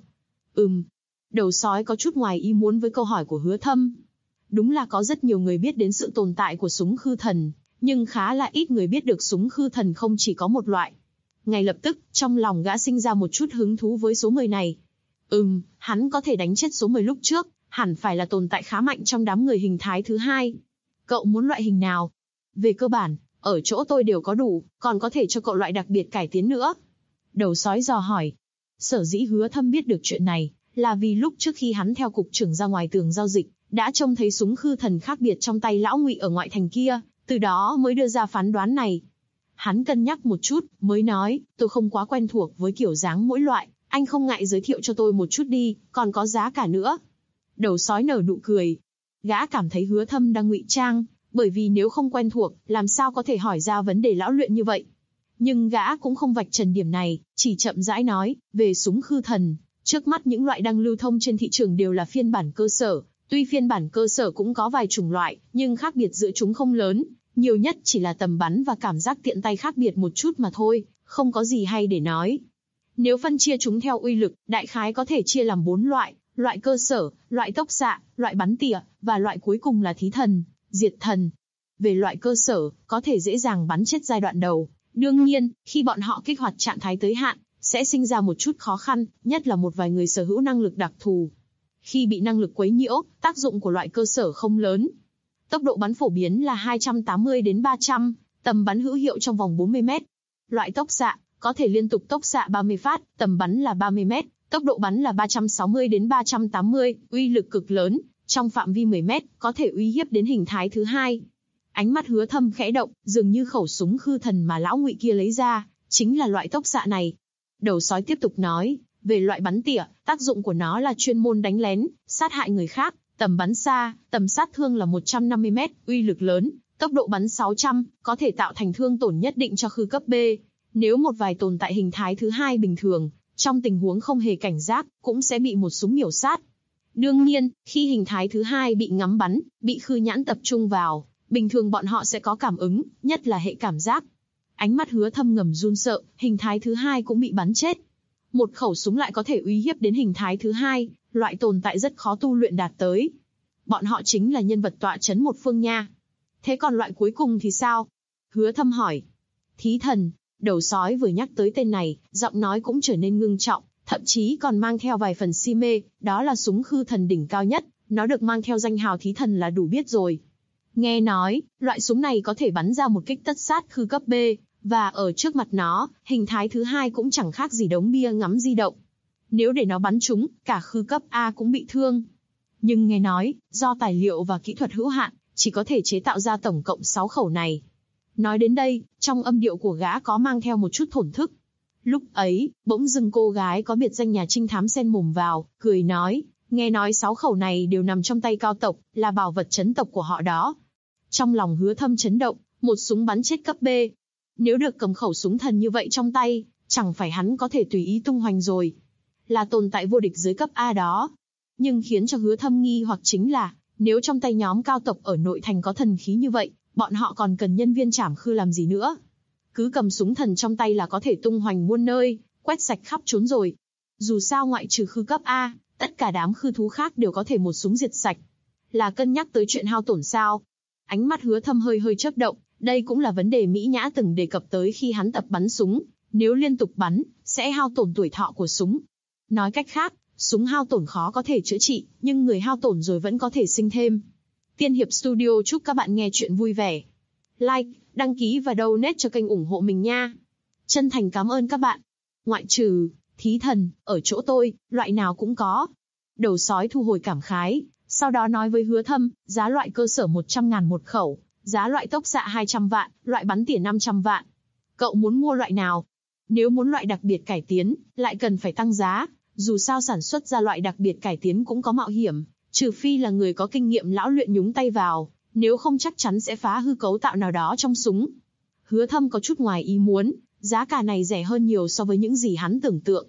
Đầu sói có chút ngoài ý muốn với câu hỏi của Hứa Thâm. Đúng là có rất nhiều người biết đến sự tồn tại của súng khư thần, nhưng khá là ít người biết được súng khư thần không chỉ có một loại. Ngay lập tức, trong lòng gã sinh ra một chút hứng thú với số 10 này. Hắn có thể đánh chết số 10 lúc trước, hẳn phải là tồn tại khá mạnh trong đám người hình thái thứ hai. Cậu muốn loại hình nào? Về cơ bản, ở chỗ tôi đều có đủ, còn có thể cho cậu loại đặc biệt cải tiến nữa. Đầu sói dò hỏi. Sở dĩ Hứa Thâm biết được chuyện này, là vì lúc trước khi hắn theo cục trưởng ra ngoài tường giao dịch, đã trông thấy súng khư thần khác biệt trong tay lão Ngụy ở ngoại thành kia, từ đó mới đưa ra phán đoán này. Hắn cân nhắc một chút, mới nói, tôi không quá quen thuộc với kiểu dáng mỗi loại, anh không ngại giới thiệu cho tôi một chút đi, còn có giá cả nữa. Đầu sói nở nụ cười. Gã cảm thấy Hứa Thâm đang ngụy trang, bởi vì nếu không quen thuộc, làm sao có thể hỏi ra vấn đề lão luyện như vậy. Nhưng gã cũng không vạch trần điểm này, chỉ chậm rãi nói, về súng khư thần, trước mắt những loại đang lưu thông trên thị trường đều là phiên bản cơ sở, tuy phiên bản cơ sở cũng có vài chủng loại, nhưng khác biệt giữa chúng không lớn, nhiều nhất chỉ là tầm bắn và cảm giác tiện tay khác biệt một chút mà thôi, không có gì hay để nói. Nếu phân chia chúng theo uy lực, đại khái có thể chia làm 4 loại, loại cơ sở, loại tốc xạ, loại bắn tỉa, và loại cuối cùng là thí thần, diệt thần. Về loại cơ sở, có thể dễ dàng bắn chết giai đoạn đầu. Đương nhiên, khi bọn họ kích hoạt trạng thái tới hạn, sẽ sinh ra một chút khó khăn, nhất là một vài người sở hữu năng lực đặc thù. Khi bị năng lực quấy nhiễu, tác dụng của loại cơ sở không lớn. Tốc độ bắn phổ biến là 280 đến 300, tầm bắn hữu hiệu trong vòng 40 mét. Loại tốc xạ, có thể liên tục tốc xạ 30 phát, tầm bắn là 30 mét, tốc độ bắn là 360 đến 380, uy lực cực lớn, trong phạm vi 10 mét, có thể uy hiếp đến hình thái thứ hai. Ánh mắt Hứa Thâm khẽ động, dường như khẩu súng khư thần mà lão Ngụy kia lấy ra, chính là loại tốc xạ này. Đầu sói tiếp tục nói, về loại bắn tỉa, tác dụng của nó là chuyên môn đánh lén, sát hại người khác, tầm bắn xa, tầm sát thương là 150 mét, uy lực lớn, tốc độ bắn 600, có thể tạo thành thương tổn nhất định cho khư cấp B. Nếu một vài tồn tại hình thái thứ hai bình thường, trong tình huống không hề cảnh giác, cũng sẽ bị một súng miểu sát. Đương nhiên, khi hình thái thứ hai bị ngắm bắn, bị khư nhãn tập trung vào, bình thường bọn họ sẽ có cảm ứng, nhất là hệ cảm giác. Ánh mắt Hứa Thâm ngầm run sợ, hình thái thứ hai cũng bị bắn chết. Một khẩu súng lại có thể uy hiếp đến hình thái thứ hai, loại tồn tại rất khó tu luyện đạt tới. Bọn họ chính là nhân vật tọa chấn một phương nha. Thế còn loại cuối cùng thì sao? Hứa Thâm hỏi. Thí thần. Đầu sói vừa nhắc tới tên này, giọng nói cũng trở nên ngưng trọng, thậm chí còn mang theo vài phần si mê, đó là súng khư thần đỉnh cao nhất, nó được mang theo danh hào thí thần là đủ biết rồi. Nghe nói, loại súng này có thể bắn ra một kích tất sát khư cấp B, và ở trước mặt nó, hình thái thứ hai cũng chẳng khác gì đống bia ngắm di động. Nếu để nó bắn trúng, cả khư cấp A cũng bị thương. Nhưng nghe nói, do tài liệu và kỹ thuật hữu hạn, chỉ có thể chế tạo ra tổng cộng 6 khẩu này. Nói đến đây, trong âm điệu của gã có mang theo một chút thổn thức. Lúc ấy, bỗng dưng cô gái có biệt danh nhà trinh thám xen mồm vào, cười nói, nghe nói 6 khẩu này đều nằm trong tay cao tộc, là bảo vật trấn tộc của họ đó. Trong lòng Hứa Thâm chấn động, một súng bắn chết cấp B. Nếu được cầm khẩu súng thần như vậy trong tay, chẳng phải hắn có thể tùy ý tung hoành rồi. Là tồn tại vô địch dưới cấp A đó. Nhưng khiến cho Hứa Thâm nghi hoặc chính là, nếu trong tay nhóm cao tộc ở nội thành có thần khí như vậy, bọn họ còn cần nhân viên trảm khư làm gì nữa? Cứ cầm súng thần trong tay là có thể tung hoành muôn nơi, quét sạch khắp trốn rồi. Dù sao ngoại trừ khư cấp A, tất cả đám khư thú khác đều có thể một súng diệt sạch. Là cân nhắc tới chuyện hao tổn sao? Ánh mắt Hứa Thâm hơi chớp động, đây cũng là vấn đề Mỹ Nhã từng đề cập tới khi hắn tập bắn súng. Nếu liên tục bắn, sẽ hao tổn tuổi thọ của súng. Nói cách khác, súng hao tổn khó có thể chữa trị, nhưng người hao tổn rồi vẫn có thể sinh thêm. Tiên Hiệp Studio chúc các bạn nghe chuyện vui vẻ. Like, đăng ký và donate cho kênh ủng hộ mình nha. Chân thành cảm ơn các bạn. Ngoại trừ, thí thần, ở chỗ tôi, loại nào cũng có. Đầu sói thu hồi cảm khái, sau đó nói với Hứa Thâm, giá loại cơ sở 100.000 một khẩu, giá loại tốc xạ 200 vạn, loại bắn tỉa 500 vạn. Cậu muốn mua loại nào? Nếu muốn loại đặc biệt cải tiến, lại cần phải tăng giá, dù sao sản xuất ra loại đặc biệt cải tiến cũng có mạo hiểm, trừ phi là người có kinh nghiệm lão luyện nhúng tay vào, nếu không chắc chắn sẽ phá hư cấu tạo nào đó trong súng. Hứa Thâm có chút ngoài ý muốn, giá cả này rẻ hơn nhiều so với những gì hắn tưởng tượng.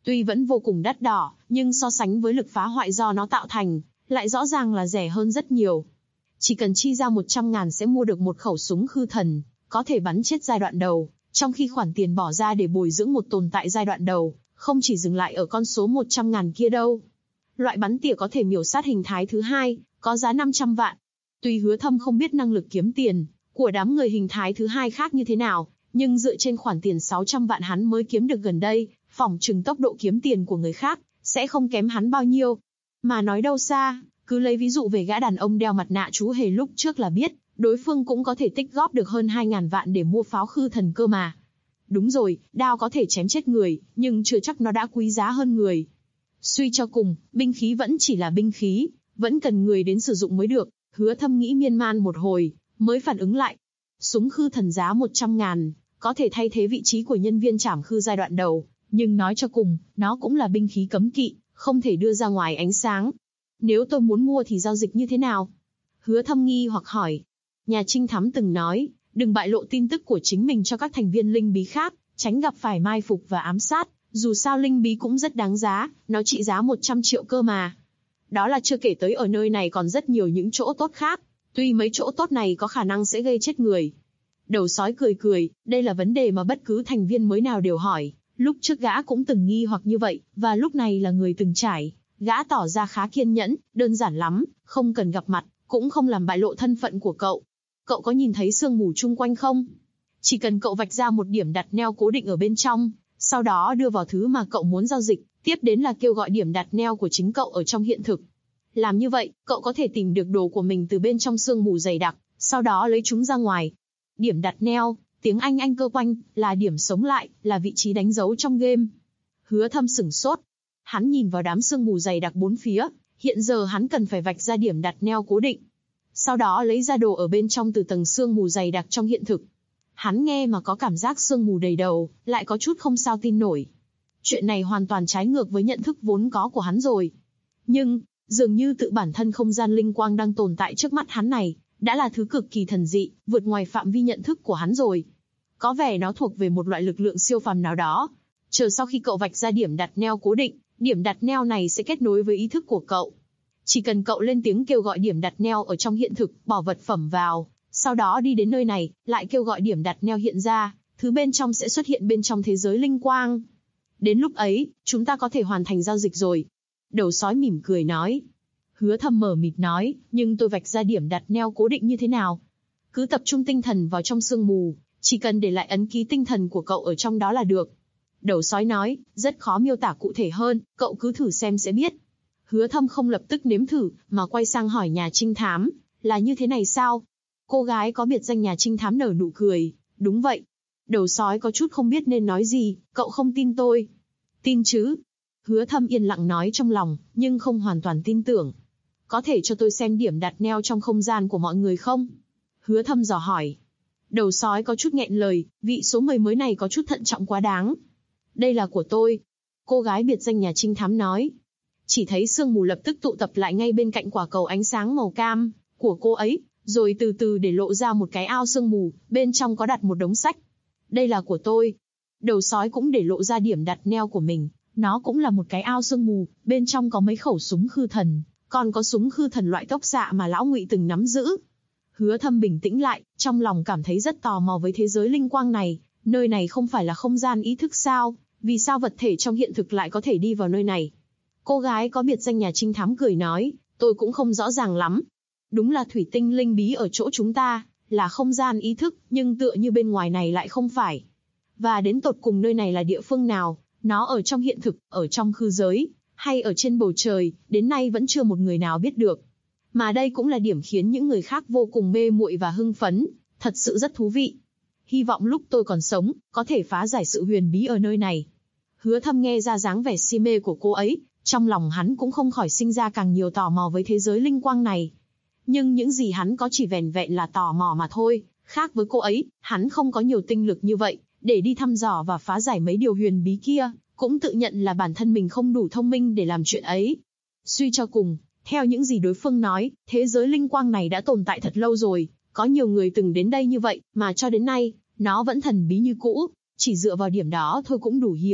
Tuy vẫn vô cùng đắt đỏ, nhưng so sánh với lực phá hoại do nó tạo thành, lại rõ ràng là rẻ hơn rất nhiều. Chỉ cần chi ra 100.000 sẽ mua được một khẩu súng khư thần, có thể bắn chết giai đoạn đầu, trong khi khoản tiền bỏ ra để bồi dưỡng một tồn tại giai đoạn đầu, không chỉ dừng lại ở con số 100.000 kia đâu. Loại bắn tỉa có thể miểu sát hình thái thứ hai, có giá 500 vạn. Tuy Hứa Thâm không biết năng lực kiếm tiền của đám người hình thái thứ hai khác như thế nào, nhưng dựa trên khoản tiền 600 vạn hắn mới kiếm được gần đây, phỏng chừng tốc độ kiếm tiền của người khác sẽ không kém hắn bao nhiêu. Mà nói đâu xa, cứ lấy ví dụ về gã đàn ông đeo mặt nạ chú hề lúc trước là biết, đối phương cũng có thể tích góp được hơn 2.000 vạn để mua pháo khư thần cơ mà. Đúng rồi, đao có thể chém chết người, nhưng chưa chắc nó đã quý giá hơn người. Suy cho cùng, binh khí vẫn chỉ là binh khí, vẫn cần người đến sử dụng mới được. Hứa Thâm nghĩ miên man một hồi, mới phản ứng lại. Súng khư thần giá 100.000, có thể thay thế vị trí của nhân viên trảm khư giai đoạn đầu, nhưng nói cho cùng, nó cũng là binh khí cấm kỵ, không thể đưa ra ngoài ánh sáng. Nếu tôi muốn mua thì giao dịch như thế nào? Hứa Thâm nghi hoặc hỏi. Nhà trinh thám từng nói, đừng bại lộ tin tức của chính mình cho các thành viên linh bí khác, tránh gặp phải mai phục và ám sát. Dù sao linh bí cũng rất đáng giá, nó trị giá 100 triệu cơ mà. Đó là chưa kể tới ở nơi này còn rất nhiều những chỗ tốt khác, tuy mấy chỗ tốt này có khả năng sẽ gây chết người. Đầu sói cười cười, đây là vấn đề mà bất cứ thành viên mới nào đều hỏi. Lúc trước gã cũng từng nghi hoặc như vậy, và lúc này là người từng trải. Gã tỏ ra khá kiên nhẫn, đơn giản lắm, không cần gặp mặt, cũng không làm bại lộ thân phận của cậu. Cậu có nhìn thấy sương mù chung quanh không? Chỉ cần cậu vạch ra một điểm đặt neo cố định ở bên trong, sau đó đưa vào thứ mà cậu muốn giao dịch, tiếp đến là kêu gọi điểm đặt neo của chính cậu ở trong hiện thực. Làm như vậy, cậu có thể tìm được đồ của mình từ bên trong sương mù dày đặc, sau đó lấy chúng ra ngoài. Điểm đặt neo, tiếng Anh cơ quanh, là điểm sống lại, là vị trí đánh dấu trong game. Hứa Thâm sửng sốt. Hắn nhìn vào đám sương mù dày đặc bốn phía, hiện giờ hắn cần phải vạch ra điểm đặt neo cố định. Sau đó lấy ra đồ ở bên trong từ tầng sương mù dày đặc trong hiện thực. Hắn nghe mà có cảm giác sương mù đầy đầu, lại có chút không sao tin nổi. Chuyện này hoàn toàn trái ngược với nhận thức vốn có của hắn rồi. Nhưng, dường như tự bản thân không gian linh quang đang tồn tại trước mắt hắn này, đã là thứ cực kỳ thần dị, vượt ngoài phạm vi nhận thức của hắn rồi. Có vẻ nó thuộc về một loại lực lượng siêu phàm nào đó. Chờ sau khi cậu vạch ra điểm đặt neo cố định, điểm đặt neo này sẽ kết nối với ý thức của cậu. Chỉ cần cậu lên tiếng kêu gọi điểm đặt neo ở trong hiện thực, bỏ vật phẩm vào, sau đó đi đến nơi này, lại kêu gọi điểm đặt neo hiện ra, thứ bên trong sẽ xuất hiện bên trong thế giới linh quang. Đến lúc ấy, chúng ta có thể hoàn thành giao dịch rồi. Đầu sói mỉm cười nói. Hứa Thâm mờ mịt nói, nhưng tôi vạch ra điểm đặt neo cố định như thế nào? Cứ tập trung tinh thần vào trong sương mù, chỉ cần để lại ấn ký tinh thần của cậu ở trong đó là được. Đầu sói nói, rất khó miêu tả cụ thể hơn, cậu cứ thử xem sẽ biết. Hứa Thâm không lập tức nếm thử, mà quay sang hỏi nhà trinh thám, là như thế này sao? Cô gái có biệt danh nhà trinh thám nở nụ cười, đúng vậy. Đầu sói có chút không biết nên nói gì, cậu không tin tôi. Tin chứ? Hứa Thâm yên lặng nói trong lòng, nhưng không hoàn toàn tin tưởng. Có thể cho tôi xem điểm đặt neo trong không gian của mọi người không? Hứa Thâm dò hỏi. Đầu sói có chút nghẹn lời, vị số 10 mới này có chút thận trọng quá đáng. Đây là của tôi. Cô gái biệt danh nhà trinh thám nói. Chỉ thấy sương mù lập tức tụ tập lại ngay bên cạnh quả cầu ánh sáng màu cam của cô ấy, rồi từ từ để lộ ra một cái ao sương mù, bên trong có đặt một đống sách. Đây là của tôi. Đầu sói cũng để lộ ra điểm đặt neo của mình, nó cũng là một cái ao sương mù, bên trong có mấy khẩu súng khư thần, còn có súng khư thần loại tốc xạ mà lão Ngụy từng nắm giữ. Hứa Thâm bình tĩnh lại, trong lòng cảm thấy rất tò mò với thế giới linh quang này, nơi này không phải là không gian ý thức sao, vì sao vật thể trong hiện thực lại có thể đi vào nơi này? Cô gái có biệt danh nhà trinh thám cười nói, tôi cũng không rõ ràng lắm. Đúng là thủy tinh linh bí ở chỗ chúng ta, là không gian ý thức, nhưng tựa như bên ngoài này lại không phải. Và đến tột cùng nơi này là địa phương nào, nó ở trong hiện thực, ở trong khư giới, hay ở trên bầu trời, đến nay vẫn chưa một người nào biết được. Mà đây cũng là điểm khiến những người khác vô cùng mê muội và hưng phấn, thật sự rất thú vị. Hy vọng lúc tôi còn sống, có thể phá giải sự huyền bí ở nơi này. Hứa Thâm nghe ra dáng vẻ si mê của cô ấy, trong lòng hắn cũng không khỏi sinh ra càng nhiều tò mò với thế giới linh quang này. Nhưng những gì hắn có chỉ vẻn vẹn là tò mò mà thôi, khác với cô ấy, hắn không có nhiều tinh lực như vậy, để đi thăm dò và phá giải mấy điều huyền bí kia, cũng tự nhận là bản thân mình không đủ thông minh để làm chuyện ấy. Suy cho cùng, theo những gì đối phương nói, thế giới linh quang này đã tồn tại thật lâu rồi, có nhiều người từng đến đây như vậy, mà cho đến nay, nó vẫn thần bí như cũ, chỉ dựa vào điểm đó thôi cũng đủ hiểu,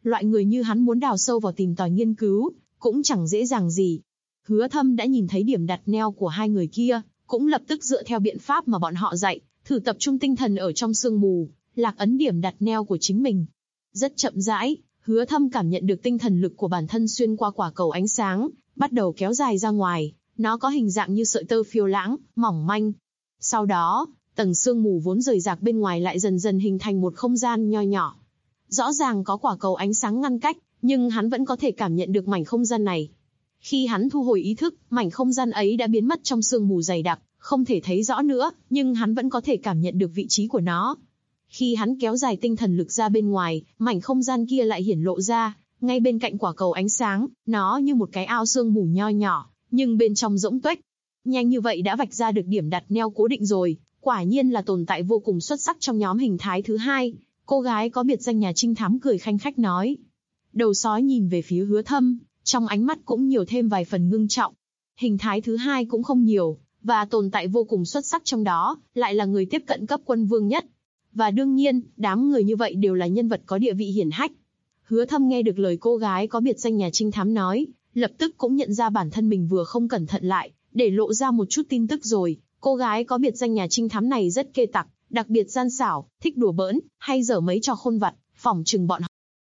Loại người như hắn muốn đào sâu vào tìm tòi nghiên cứu, cũng chẳng dễ dàng gì. Hứa Thâm đã nhìn thấy điểm đặt neo của hai người kia, cũng lập tức dựa theo biện pháp mà bọn họ dạy, thử tập trung tinh thần ở trong sương mù, lạc ấn điểm đặt neo của chính mình. Rất chậm rãi, Hứa Thâm cảm nhận được tinh thần lực của bản thân xuyên qua quả cầu ánh sáng, bắt đầu kéo dài ra ngoài, nó có hình dạng như sợi tơ phiêu lãng, mỏng manh. Sau đó, tầng sương mù vốn rời rạc bên ngoài lại dần dần hình thành một không gian nho nhỏ. Rõ ràng có quả cầu ánh sáng ngăn cách, nhưng hắn vẫn có thể cảm nhận được mảnh không gian này. Khi hắn thu hồi ý thức, mảnh không gian ấy đã biến mất trong sương mù dày đặc, không thể thấy rõ nữa, nhưng hắn vẫn có thể cảm nhận được vị trí của nó. Khi hắn kéo dài tinh thần lực ra bên ngoài, mảnh không gian kia lại hiển lộ ra, ngay bên cạnh quả cầu ánh sáng, nó như một cái ao sương mù nho nhỏ, nhưng bên trong rỗng tuếch. Nhanh như vậy đã vạch ra được điểm đặt neo cố định rồi, quả nhiên là tồn tại vô cùng xuất sắc trong nhóm hình thái thứ hai. Cô gái có biệt danh nhà trinh thám cười khanh khách nói. Đầu sói nhìn về phía Hứa Thâm, trong ánh mắt cũng nhiều thêm vài phần ngưng trọng. Hình thái thứ hai cũng không nhiều, và tồn tại vô cùng xuất sắc trong đó, lại là người tiếp cận cấp quân vương nhất. Và đương nhiên, đám người như vậy đều là nhân vật có địa vị hiển hách. Hứa Thâm nghe được lời cô gái có biệt danh nhà trinh thám nói, lập tức cũng nhận ra bản thân mình vừa không cẩn thận lại, để lộ ra một chút tin tức rồi. Cô gái có biệt danh nhà trinh thám này rất kê tặc, đặc biệt gian xảo, thích đùa bỡn, hay dở mấy trò khôn vặt, phỏng chừng bọn họ.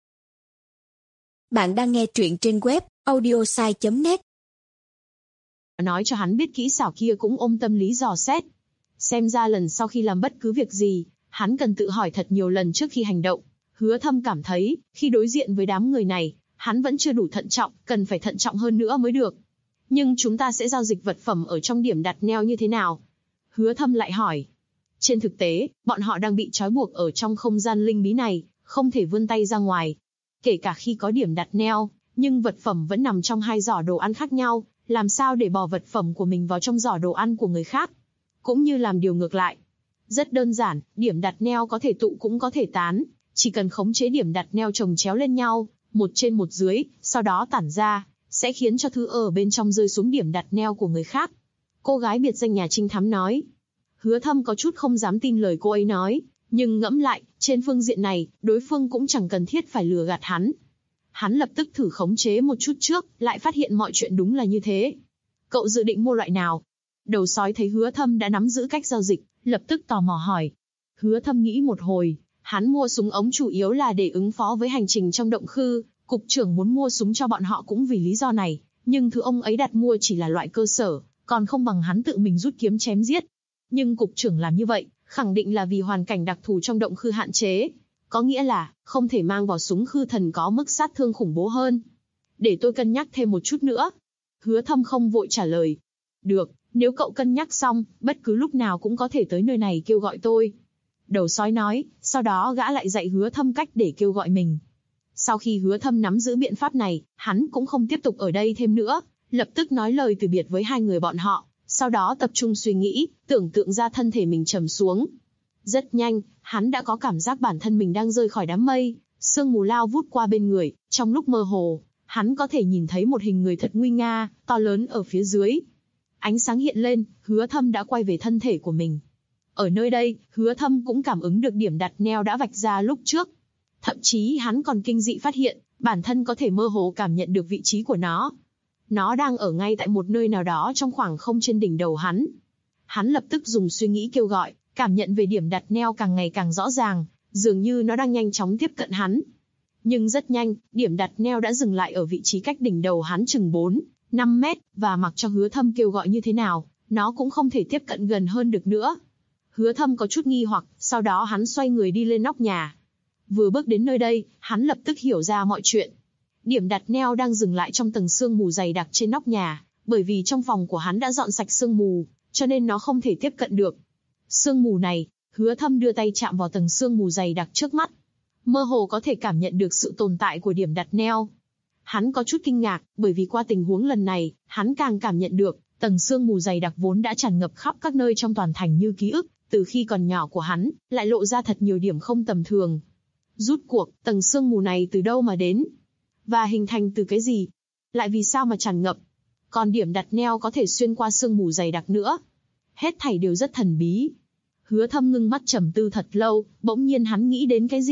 Bạn đang nghe truyện trên web audiosai.net. Nói cho hắn biết kỹ xảo kia cũng ôm tâm lý dò xét. Xem ra lần sau khi làm bất cứ việc gì, hắn cần tự hỏi thật nhiều lần trước khi hành động. Hứa Thâm cảm thấy, khi đối diện với đám người này, hắn vẫn chưa đủ thận trọng, cần phải thận trọng hơn nữa mới được. Nhưng chúng ta sẽ giao dịch vật phẩm ở trong điểm đặt neo như thế nào? Hứa Thâm lại hỏi. Trên thực tế, bọn họ đang bị trói buộc ở trong không gian linh bí này, không thể vươn tay ra ngoài. Kể cả khi có điểm đặt neo, nhưng vật phẩm vẫn nằm trong hai giỏ đồ ăn khác nhau, làm sao để bỏ vật phẩm của mình vào trong giỏ đồ ăn của người khác? Cũng như làm điều ngược lại. Rất đơn giản, điểm đặt neo có thể tụ cũng có thể tán, chỉ cần khống chế điểm đặt neo chồng chéo lên nhau, một trên một dưới, sau đó tản ra, sẽ khiến cho thứ ở bên trong rơi xuống điểm đặt neo của người khác. Cô gái biệt danh nhà trinh thám nói. Hứa Thâm có chút không dám tin lời cô ấy nói, nhưng ngẫm lại, trên phương diện này, đối phương cũng chẳng cần thiết phải lừa gạt hắn. Hắn lập tức thử khống chế một chút trước, lại phát hiện mọi chuyện đúng là như thế. Cậu dự định mua loại nào? Đầu sói thấy Hứa Thâm đã nắm giữ cách giao dịch, lập tức tò mò hỏi. Hứa Thâm nghĩ một hồi, hắn mua súng ống chủ yếu là để ứng phó với hành trình trong động khư, cục trưởng muốn mua súng cho bọn họ cũng vì lý do này, nhưng thứ ông ấy đặt mua chỉ là loại cơ sở, còn không bằng hắn tự mình rút kiếm chém giết. Nhưng cục trưởng làm như vậy, khẳng định là vì hoàn cảnh đặc thù trong động khư hạn chế. Có nghĩa là, không thể mang vào súng khư thần có mức sát thương khủng bố hơn. Để tôi cân nhắc thêm một chút nữa. Hứa Thâm không vội trả lời. Được, nếu cậu cân nhắc xong, bất cứ lúc nào cũng có thể tới nơi này kêu gọi tôi. Đầu sói nói, sau đó gã lại dạy Hứa Thâm cách để kêu gọi mình. Sau khi Hứa Thâm nắm giữ biện pháp này, hắn cũng không tiếp tục ở đây thêm nữa, lập tức nói lời từ biệt với hai người bọn họ. Sau đó tập trung suy nghĩ, tưởng tượng ra thân thể mình trầm xuống. Rất nhanh, hắn đã có cảm giác bản thân mình đang rơi khỏi đám mây, sương mù lao vút qua bên người, trong lúc mơ hồ, hắn có thể nhìn thấy một hình người thật nguy nga, to lớn ở phía dưới. Ánh sáng hiện lên, Hứa Thâm đã quay về thân thể của mình. Ở nơi đây, Hứa Thâm cũng cảm ứng được điểm đặt neo đã vạch ra lúc trước. Thậm chí hắn còn kinh dị phát hiện, bản thân có thể mơ hồ cảm nhận được vị trí của nó. Nó đang ở ngay tại một nơi nào đó trong khoảng không trên đỉnh đầu hắn. Hắn lập tức dùng suy nghĩ kêu gọi, cảm nhận về điểm đặt neo càng ngày càng rõ ràng, dường như nó đang nhanh chóng tiếp cận hắn. Nhưng rất nhanh, điểm đặt neo đã dừng lại ở vị trí cách đỉnh đầu hắn chừng 4-5 mét, và mặc cho Hứa Thâm kêu gọi như thế nào, nó cũng không thể tiếp cận gần hơn được nữa. Hứa Thâm có chút nghi hoặc, sau đó hắn xoay người đi lên nóc nhà. Vừa bước đến nơi đây, hắn lập tức hiểu ra mọi chuyện. Điểm đặt neo đang dừng lại trong tầng sương mù dày đặc trên nóc nhà, bởi vì trong phòng của hắn đã dọn sạch sương mù, cho nên nó không thể tiếp cận được. Sương mù này, Hứa Thâm đưa tay chạm vào tầng sương mù dày đặc trước mắt. Mơ hồ có thể cảm nhận được sự tồn tại của điểm đặt neo. Hắn có chút kinh ngạc, bởi vì qua tình huống lần này, hắn càng cảm nhận được, tầng sương mù dày đặc vốn đã tràn ngập khắp các nơi trong toàn thành như ký ức, từ khi còn nhỏ của hắn, lại lộ ra thật nhiều điểm không tầm thường. Rút cuộc, tầng sương mù này từ đâu mà đến? Và hình thành từ cái gì? Lại vì sao mà tràn ngập? Còn điểm đặt neo có thể xuyên qua sương mù dày đặc nữa. Hết thảy đều rất thần bí. Hứa Thâm ngưng mắt trầm tư thật lâu, bỗng nhiên hắn nghĩ đến cái gì,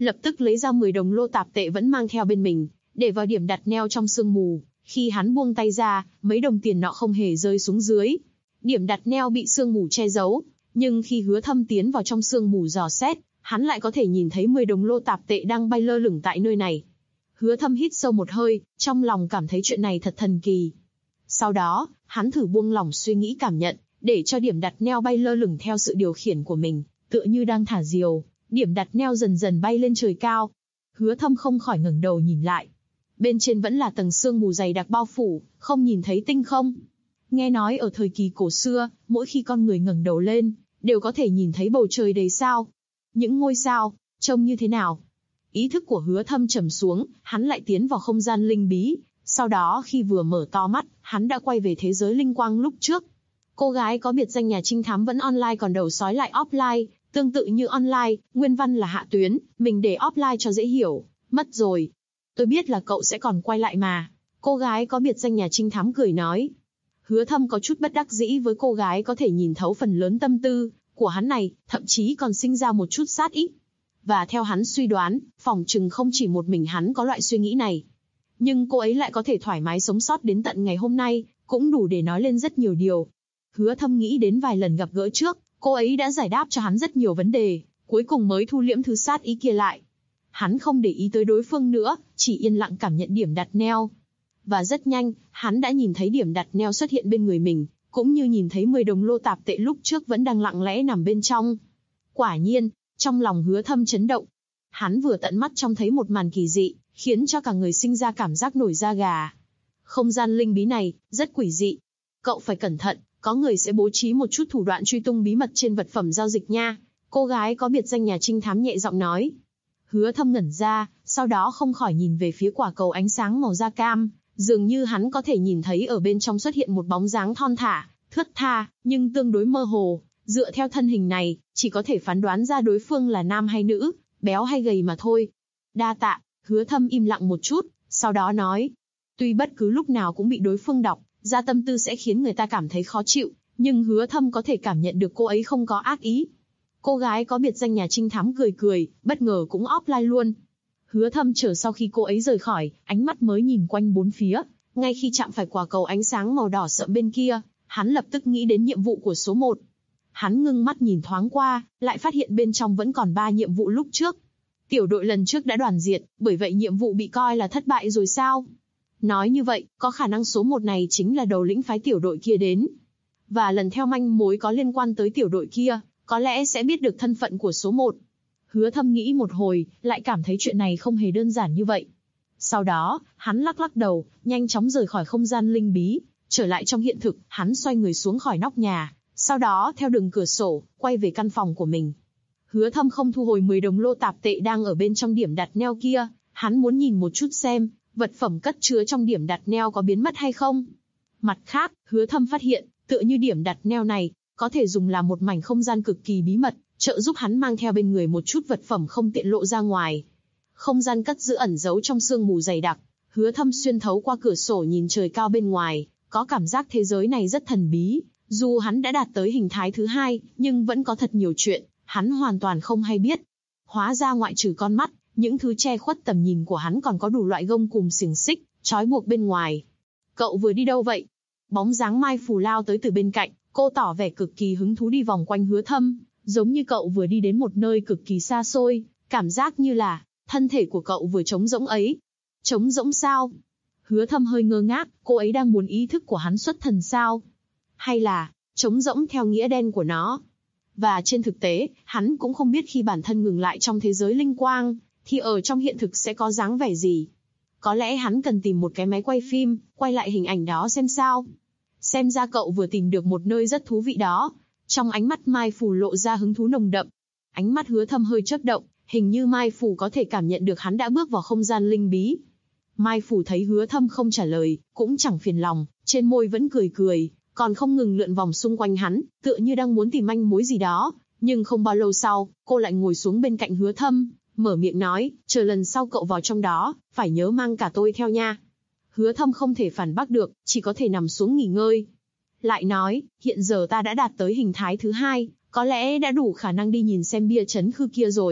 lập tức lấy ra 10 đồng lô tạp tệ vẫn mang theo bên mình, để vào điểm đặt neo trong sương mù. Khi hắn buông tay ra, mấy đồng tiền nọ không hề rơi xuống dưới. Điểm đặt neo bị sương mù che giấu, nhưng khi Hứa Thâm tiến vào trong sương mù dò xét, hắn lại có thể nhìn thấy 10 đồng lô tạp tệ đang bay lơ lửng tại nơi này. Hứa Thâm hít sâu một hơi, trong lòng cảm thấy chuyện này thật thần kỳ. Sau đó, hắn thử buông lỏng suy nghĩ cảm nhận, để cho điểm đặt neo bay lơ lửng theo sự điều khiển của mình, tựa như đang thả diều, điểm đặt neo dần dần bay lên trời cao. Hứa Thâm không khỏi ngẩng đầu nhìn lại. Bên trên vẫn là tầng sương mù dày đặc bao phủ, không nhìn thấy tinh không. Nghe nói ở thời kỳ cổ xưa, mỗi khi con người ngẩng đầu lên, đều có thể nhìn thấy bầu trời đầy sao. Những ngôi sao, trông như thế nào? Ý thức của Hứa Thâm trầm xuống, hắn lại tiến vào không gian linh bí. Sau đó khi vừa mở to mắt, hắn đã quay về thế giới linh quang lúc trước. Cô gái có biệt danh nhà trinh thám vẫn online còn đầu sói lại offline, tương tự như online, nguyên văn là Hạ Tuyến, mình để offline cho dễ hiểu, mất rồi. Tôi biết là cậu sẽ còn quay lại mà. Cô gái có biệt danh nhà trinh thám cười nói. Hứa Thâm có chút bất đắc dĩ với cô gái có thể nhìn thấu phần lớn tâm tư của hắn này, thậm chí còn sinh ra một chút sát ý. Và theo hắn suy đoán, phỏng chừng không chỉ một mình hắn có loại suy nghĩ này. Nhưng cô ấy lại có thể thoải mái sống sót đến tận ngày hôm nay, cũng đủ để nói lên rất nhiều điều. Hứa Thâm nghĩ đến vài lần gặp gỡ trước, cô ấy đã giải đáp cho hắn rất nhiều vấn đề, cuối cùng mới thu liễm thứ sát ý kia lại. Hắn không để ý tới đối phương nữa, chỉ yên lặng cảm nhận điểm đặt neo. Và rất nhanh, hắn đã nhìn thấy điểm đặt neo xuất hiện bên người mình, cũng như nhìn thấy 10 đồng lô tạp tệ lúc trước vẫn đang lặng lẽ nằm bên trong. Quả nhiên, trong lòng Hứa Thâm chấn động. Hắn vừa tận mắt trông thấy một màn kỳ dị, khiến cho cả người sinh ra cảm giác nổi da gà. Không gian linh bí này, rất quỷ dị. Cậu phải cẩn thận, có người sẽ bố trí một chút thủ đoạn truy tung bí mật trên vật phẩm giao dịch nha. Cô gái có biệt danh nhà trinh thám nhẹ giọng nói. Hứa Thâm ngẩn ra, sau đó không khỏi nhìn về phía quả cầu ánh sáng màu da cam. Dường như hắn có thể nhìn thấy ở bên trong xuất hiện một bóng dáng thon thả, thướt tha, nhưng tương đối mơ hồ. Dựa theo thân hình này, chỉ có thể phán đoán ra đối phương là nam hay nữ, béo hay gầy mà thôi. Đa tạ. Hứa Thâm im lặng một chút, sau đó nói. Tuy bất cứ lúc nào cũng bị đối phương đọc ra tâm tư sẽ khiến người ta cảm thấy khó chịu, nhưng Hứa Thâm có thể cảm nhận được cô ấy không có ác ý. Cô gái có biệt danh nhà trinh thám cười cười, bất ngờ cũng offline luôn. Hứa Thâm chờ sau khi cô ấy rời khỏi, ánh mắt mới nhìn quanh bốn phía. Ngay khi chạm phải quả cầu ánh sáng màu đỏ sậm bên kia, hắn lập tức nghĩ đến nhiệm vụ của số 1. Hắn ngưng mắt nhìn thoáng qua, lại phát hiện bên trong vẫn còn 3 nhiệm vụ lúc trước. Tiểu đội lần trước đã đoàn diệt, bởi vậy nhiệm vụ bị coi là thất bại rồi sao? Nói như vậy, có khả năng số 1 này chính là đầu lĩnh phái tiểu đội kia đến. Và lần theo manh mối có liên quan tới tiểu đội kia, có lẽ sẽ biết được thân phận của số 1. Hứa Thâm nghĩ một hồi, lại cảm thấy chuyện này không hề đơn giản như vậy. Sau đó, hắn lắc lắc đầu, nhanh chóng rời khỏi không gian linh bí, trở lại trong hiện thực, hắn xoay người xuống khỏi nóc nhà, sau đó theo đường cửa sổ, quay về căn phòng của mình. Hứa Thâm không thu hồi 10 đồng lô tạp tệ đang ở bên trong điểm đặt neo kia, hắn muốn nhìn một chút xem, vật phẩm cất chứa trong điểm đặt neo có biến mất hay không. Mặt khác, Hứa Thâm phát hiện, tựa như điểm đặt neo này, có thể dùng làm một mảnh không gian cực kỳ bí mật, trợ giúp hắn mang theo bên người một chút vật phẩm không tiện lộ ra ngoài. Không gian cất giữ ẩn giấu trong sương mù dày đặc, Hứa Thâm xuyên thấu qua cửa sổ nhìn trời cao bên ngoài, có cảm giác thế giới này rất thần bí. Dù hắn đã đạt tới hình thái thứ 2, nhưng vẫn có thật nhiều chuyện, hắn hoàn toàn không hay biết. Hóa ra ngoại trừ con mắt, những thứ che khuất tầm nhìn của hắn còn có đủ loại gông cùm xiềng xích, trói buộc bên ngoài. Cậu vừa đi đâu vậy? Bóng dáng Mai Phù lao tới từ bên cạnh, cô tỏ vẻ cực kỳ hứng thú đi vòng quanh Hứa Thâm, giống như cậu vừa đi đến một nơi cực kỳ xa xôi, cảm giác như là thân thể của cậu vừa trống rỗng ấy. Trống rỗng sao? Hứa Thâm hơi ngơ ngác, cô ấy đang muốn ý thức của hắn xuất thần sao? Hay là trống rỗng theo nghĩa đen của nó? Và trên thực tế, hắn cũng không biết khi bản thân ngừng lại trong thế giới linh quang, thì ở trong hiện thực sẽ có dáng vẻ gì. Có lẽ hắn cần tìm một cái máy quay phim, quay lại hình ảnh đó xem sao. Xem ra cậu vừa tìm được một nơi rất thú vị đó. Trong ánh mắt Mai Phù lộ ra hứng thú nồng đậm. Ánh mắt Hứa Thâm hơi chớp động, hình như Mai Phù có thể cảm nhận được hắn đã bước vào không gian linh bí. Mai Phù thấy Hứa Thâm không trả lời, cũng chẳng phiền lòng, trên môi vẫn cười cười, còn không ngừng lượn vòng xung quanh hắn, tựa như đang muốn tìm manh mối gì đó. Nhưng không bao lâu sau, cô lại ngồi xuống bên cạnh Hứa Thâm, mở miệng nói, chờ lần sau cậu vào trong đó, phải nhớ mang cả tôi theo nha. Hứa Thâm không thể phản bác được, chỉ có thể nằm xuống nghỉ ngơi. Lại nói, hiện giờ ta đã đạt tới hình thái thứ 2, có lẽ đã đủ khả năng đi nhìn xem bia trấn khư kia rồi.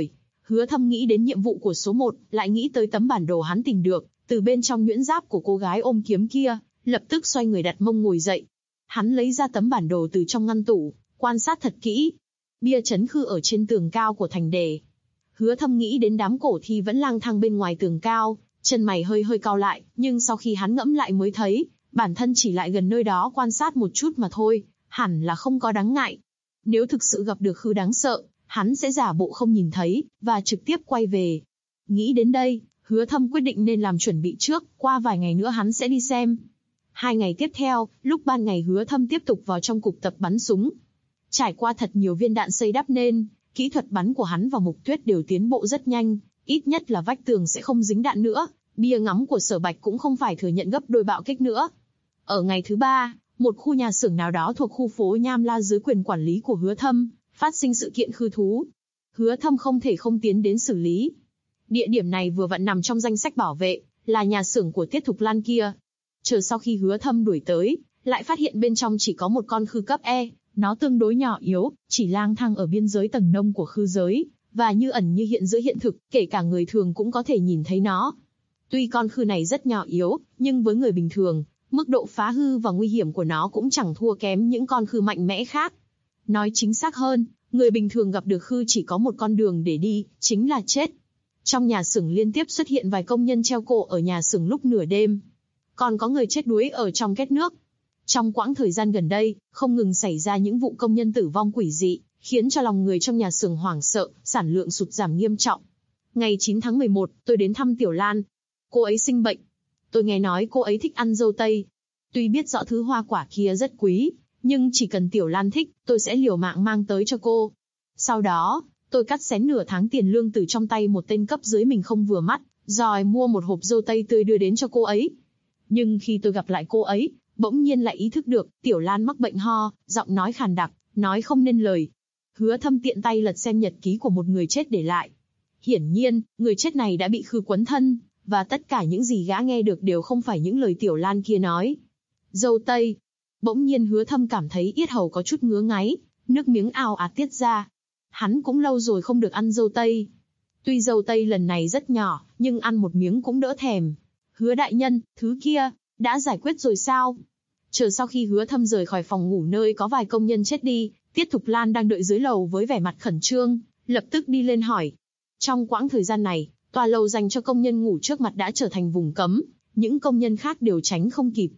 Hứa Thâm nghĩ đến nhiệm vụ của số 1, lại nghĩ tới tấm bản đồ hắn tìm được, từ bên trong nhuyễn giáp của cô gái ôm kiếm kia, lập tức xoay người đặt mông ngồi dậy. Hắn lấy ra tấm bản đồ từ trong ngăn tủ, quan sát thật kỹ. Bia trấn khư ở trên tường cao của thành đề. Hứa Thâm nghĩ đến đám cổ thi vẫn lang thang bên ngoài tường cao, chân mày hơi hơi cau lại, nhưng sau khi hắn ngẫm lại mới thấy, bản thân chỉ lại gần nơi đó quan sát một chút mà thôi, hẳn là không có đáng ngại. Nếu thực sự gặp được khư đáng sợ, hắn sẽ giả bộ không nhìn thấy, và trực tiếp quay về. Nghĩ đến đây, Hứa Thâm quyết định nên làm chuẩn bị trước, qua vài ngày nữa hắn sẽ đi xem. 2 ngày tiếp theo, lúc ban ngày Hứa Thâm tiếp tục vào trong cục tập bắn súng. Trải qua thật nhiều viên đạn xây đắp nên, kỹ thuật bắn của hắn và Mục Tuyết đều tiến bộ rất nhanh, ít nhất là vách tường sẽ không dính đạn nữa, bia ngắm của Sở Bạch cũng không phải thừa nhận gấp đôi bạo kích nữa. Ở ngày thứ 3, một khu nhà xưởng nào đó thuộc khu phố Nham La dưới quyền quản lý của Hứa Thâm, phát sinh sự kiện khư thú. Hứa Thâm không thể không tiến đến xử lý. Địa điểm này vừa vặn nằm trong danh sách bảo vệ, là nhà xưởng của Tiết Thục Lan kia. Chờ sau khi Hứa Thâm đuổi tới, lại phát hiện bên trong chỉ có một con khư cấp E, nó tương đối nhỏ yếu, chỉ lang thang ở biên giới tầng nông của khư giới, và như ẩn như hiện giữa hiện thực, kể cả người thường cũng có thể nhìn thấy nó. Tuy con khư này rất nhỏ yếu, nhưng với người bình thường, mức độ phá hư và nguy hiểm của nó cũng chẳng thua kém những con khư mạnh mẽ khác. Nói chính xác hơn, người bình thường gặp được khư chỉ có một con đường để đi, chính là chết. Trong nhà xưởng liên tiếp xuất hiện vài công nhân treo cổ ở nhà xưởng lúc nửa đêm. Còn có người chết đuối ở trong két nước. Trong quãng thời gian gần đây, không ngừng xảy ra những vụ công nhân tử vong quỷ dị, khiến cho lòng người trong nhà xưởng hoảng sợ, sản lượng sụt giảm nghiêm trọng. Ngày 9 tháng 11, tôi đến thăm Tiểu Lan. Cô ấy sinh bệnh. Tôi nghe nói cô ấy thích ăn dâu tây. Tuy biết rõ thứ hoa quả kia rất quý, nhưng chỉ cần Tiểu Lan thích, tôi sẽ liều mạng mang tới cho cô. Sau đó, tôi cắt xén nửa tháng tiền lương từ trong tay một tên cấp dưới mình không vừa mắt, rồi mua một hộp dâu tây tươi đưa đến cho cô ấy. Nhưng khi tôi gặp lại cô ấy, bỗng nhiên lại ý thức được, Tiểu Lan mắc bệnh ho, giọng nói khàn đặc, nói không nên lời. Hứa Thâm tiện tay lật xem nhật ký của một người chết để lại. Hiển nhiên, người chết này đã bị khư quấn thân, và tất cả những gì gã nghe được đều không phải những lời Tiểu Lan kia nói. Dâu tây. Bỗng nhiên Hứa Thâm cảm thấy yết hầu có chút ngứa ngáy, nước miếng ào ạt tiết ra. Hắn cũng lâu rồi không được ăn dâu tây. Tuy dâu tây lần này rất nhỏ, nhưng ăn một miếng cũng đỡ thèm. Hứa đại nhân, thứ kia, đã giải quyết rồi sao? Chờ sau khi Hứa Thâm rời khỏi phòng ngủ nơi có vài công nhân chết đi, Tiết Thục Lan đang đợi dưới lầu với vẻ mặt khẩn trương, lập tức đi lên hỏi. Trong quãng thời gian này, tòa lầu dành cho công nhân ngủ trước mặt đã trở thành vùng cấm, những công nhân khác đều tránh không kịp.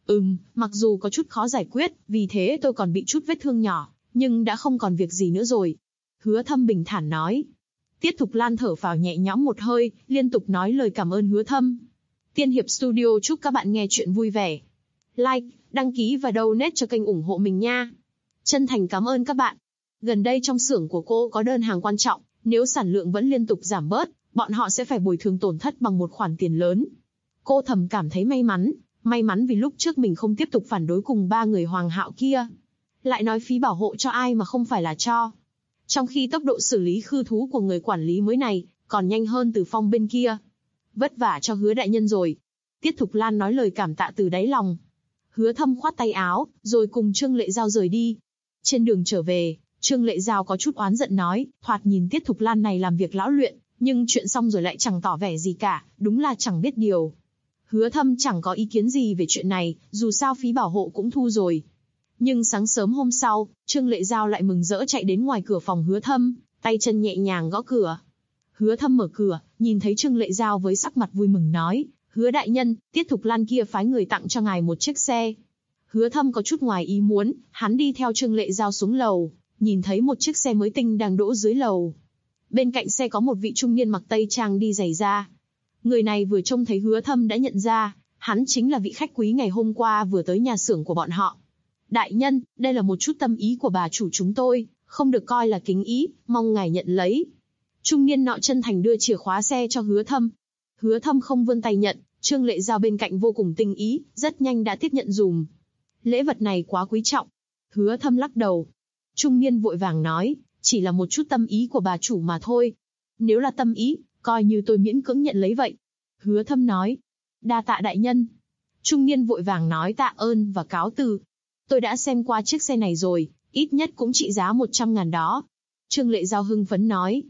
Mặc dù có chút khó giải quyết, vì thế tôi còn bị chút vết thương nhỏ, nhưng đã không còn việc gì nữa rồi. Hứa Thâm bình thản nói. Tiết Thục Lan thở phào nhẹ nhõm một hơi, liên tục nói lời cảm ơn Hứa Thâm. Tiên Hiệp Studio chúc các bạn nghe chuyện vui vẻ. Like, đăng ký và donate cho kênh ủng hộ mình nha. Chân thành cảm ơn các bạn. Gần đây trong xưởng của cô có đơn hàng quan trọng, nếu sản lượng vẫn liên tục giảm bớt, bọn họ sẽ phải bồi thường tổn thất bằng một khoản tiền lớn. Cô thầm cảm thấy may mắn vì lúc trước mình không tiếp tục phản đối cùng 3 người Hoàng Hạo kia. Lại nói phí bảo hộ cho ai mà không phải là cho. Trong khi tốc độ xử lý khư thú của người quản lý mới này, còn nhanh hơn Từ Phong bên kia. Vất vả cho Hứa đại nhân rồi. Tiết Thục Lan nói lời cảm tạ từ đáy lòng. Hứa Thâm khoát tay áo, rồi cùng Trương Lệ Giao rời đi. Trên đường trở về, Trương Lệ Giao có chút oán giận nói, thoạt nhìn Tiết Thục Lan này làm việc lão luyện, nhưng chuyện xong rồi lại chẳng tỏ vẻ gì cả, đúng là chẳng biết điều. Hứa Thâm chẳng có ý kiến gì về chuyện này, dù sao phí bảo hộ cũng thu rồi. Nhưng sáng sớm hôm sau, Trương Lệ Giao lại mừng rỡ chạy đến ngoài cửa phòng Hứa Thâm, tay chân nhẹ nhàng gõ cửa. Hứa Thâm mở cửa, nhìn thấy Trương Lệ Giao với sắc mặt vui mừng nói, Hứa đại nhân, Tiết Thục Lan kia phái người tặng cho ngài một chiếc xe. Hứa Thâm có chút ngoài ý muốn, hắn đi theo Trương Lệ Giao xuống lầu, nhìn thấy một chiếc xe mới tinh đang đỗ dưới lầu. Bên cạnh xe có một vị trung niên mặc tây trang đi giày da. Người này vừa trông thấy Hứa Thâm đã nhận ra, hắn chính là vị khách quý ngày hôm qua vừa tới nhà xưởng của bọn họ. Đại nhân, đây là một chút tâm ý của bà chủ chúng tôi, không được coi là kính ý, mong ngài nhận lấy. Trung niên nọ chân thành đưa chìa khóa xe cho Hứa Thâm. Hứa Thâm không vươn tay nhận, Trương Lệ Giao bên cạnh vô cùng tinh ý, rất nhanh đã tiếp nhận dùm. Lễ vật này quá quý trọng. Hứa Thâm lắc đầu. Trung niên vội vàng nói, chỉ là một chút tâm ý của bà chủ mà thôi. Nếu là tâm ý, coi như tôi miễn cưỡng nhận lấy vậy. Hứa Thâm nói, đa tạ đại nhân. Trung niên vội vàng nói tạ ơn và cáo từ. Tôi đã xem qua chiếc xe này rồi, ít nhất cũng trị giá 100.000 đó. Trương Lệ Giao hưng phấn nói.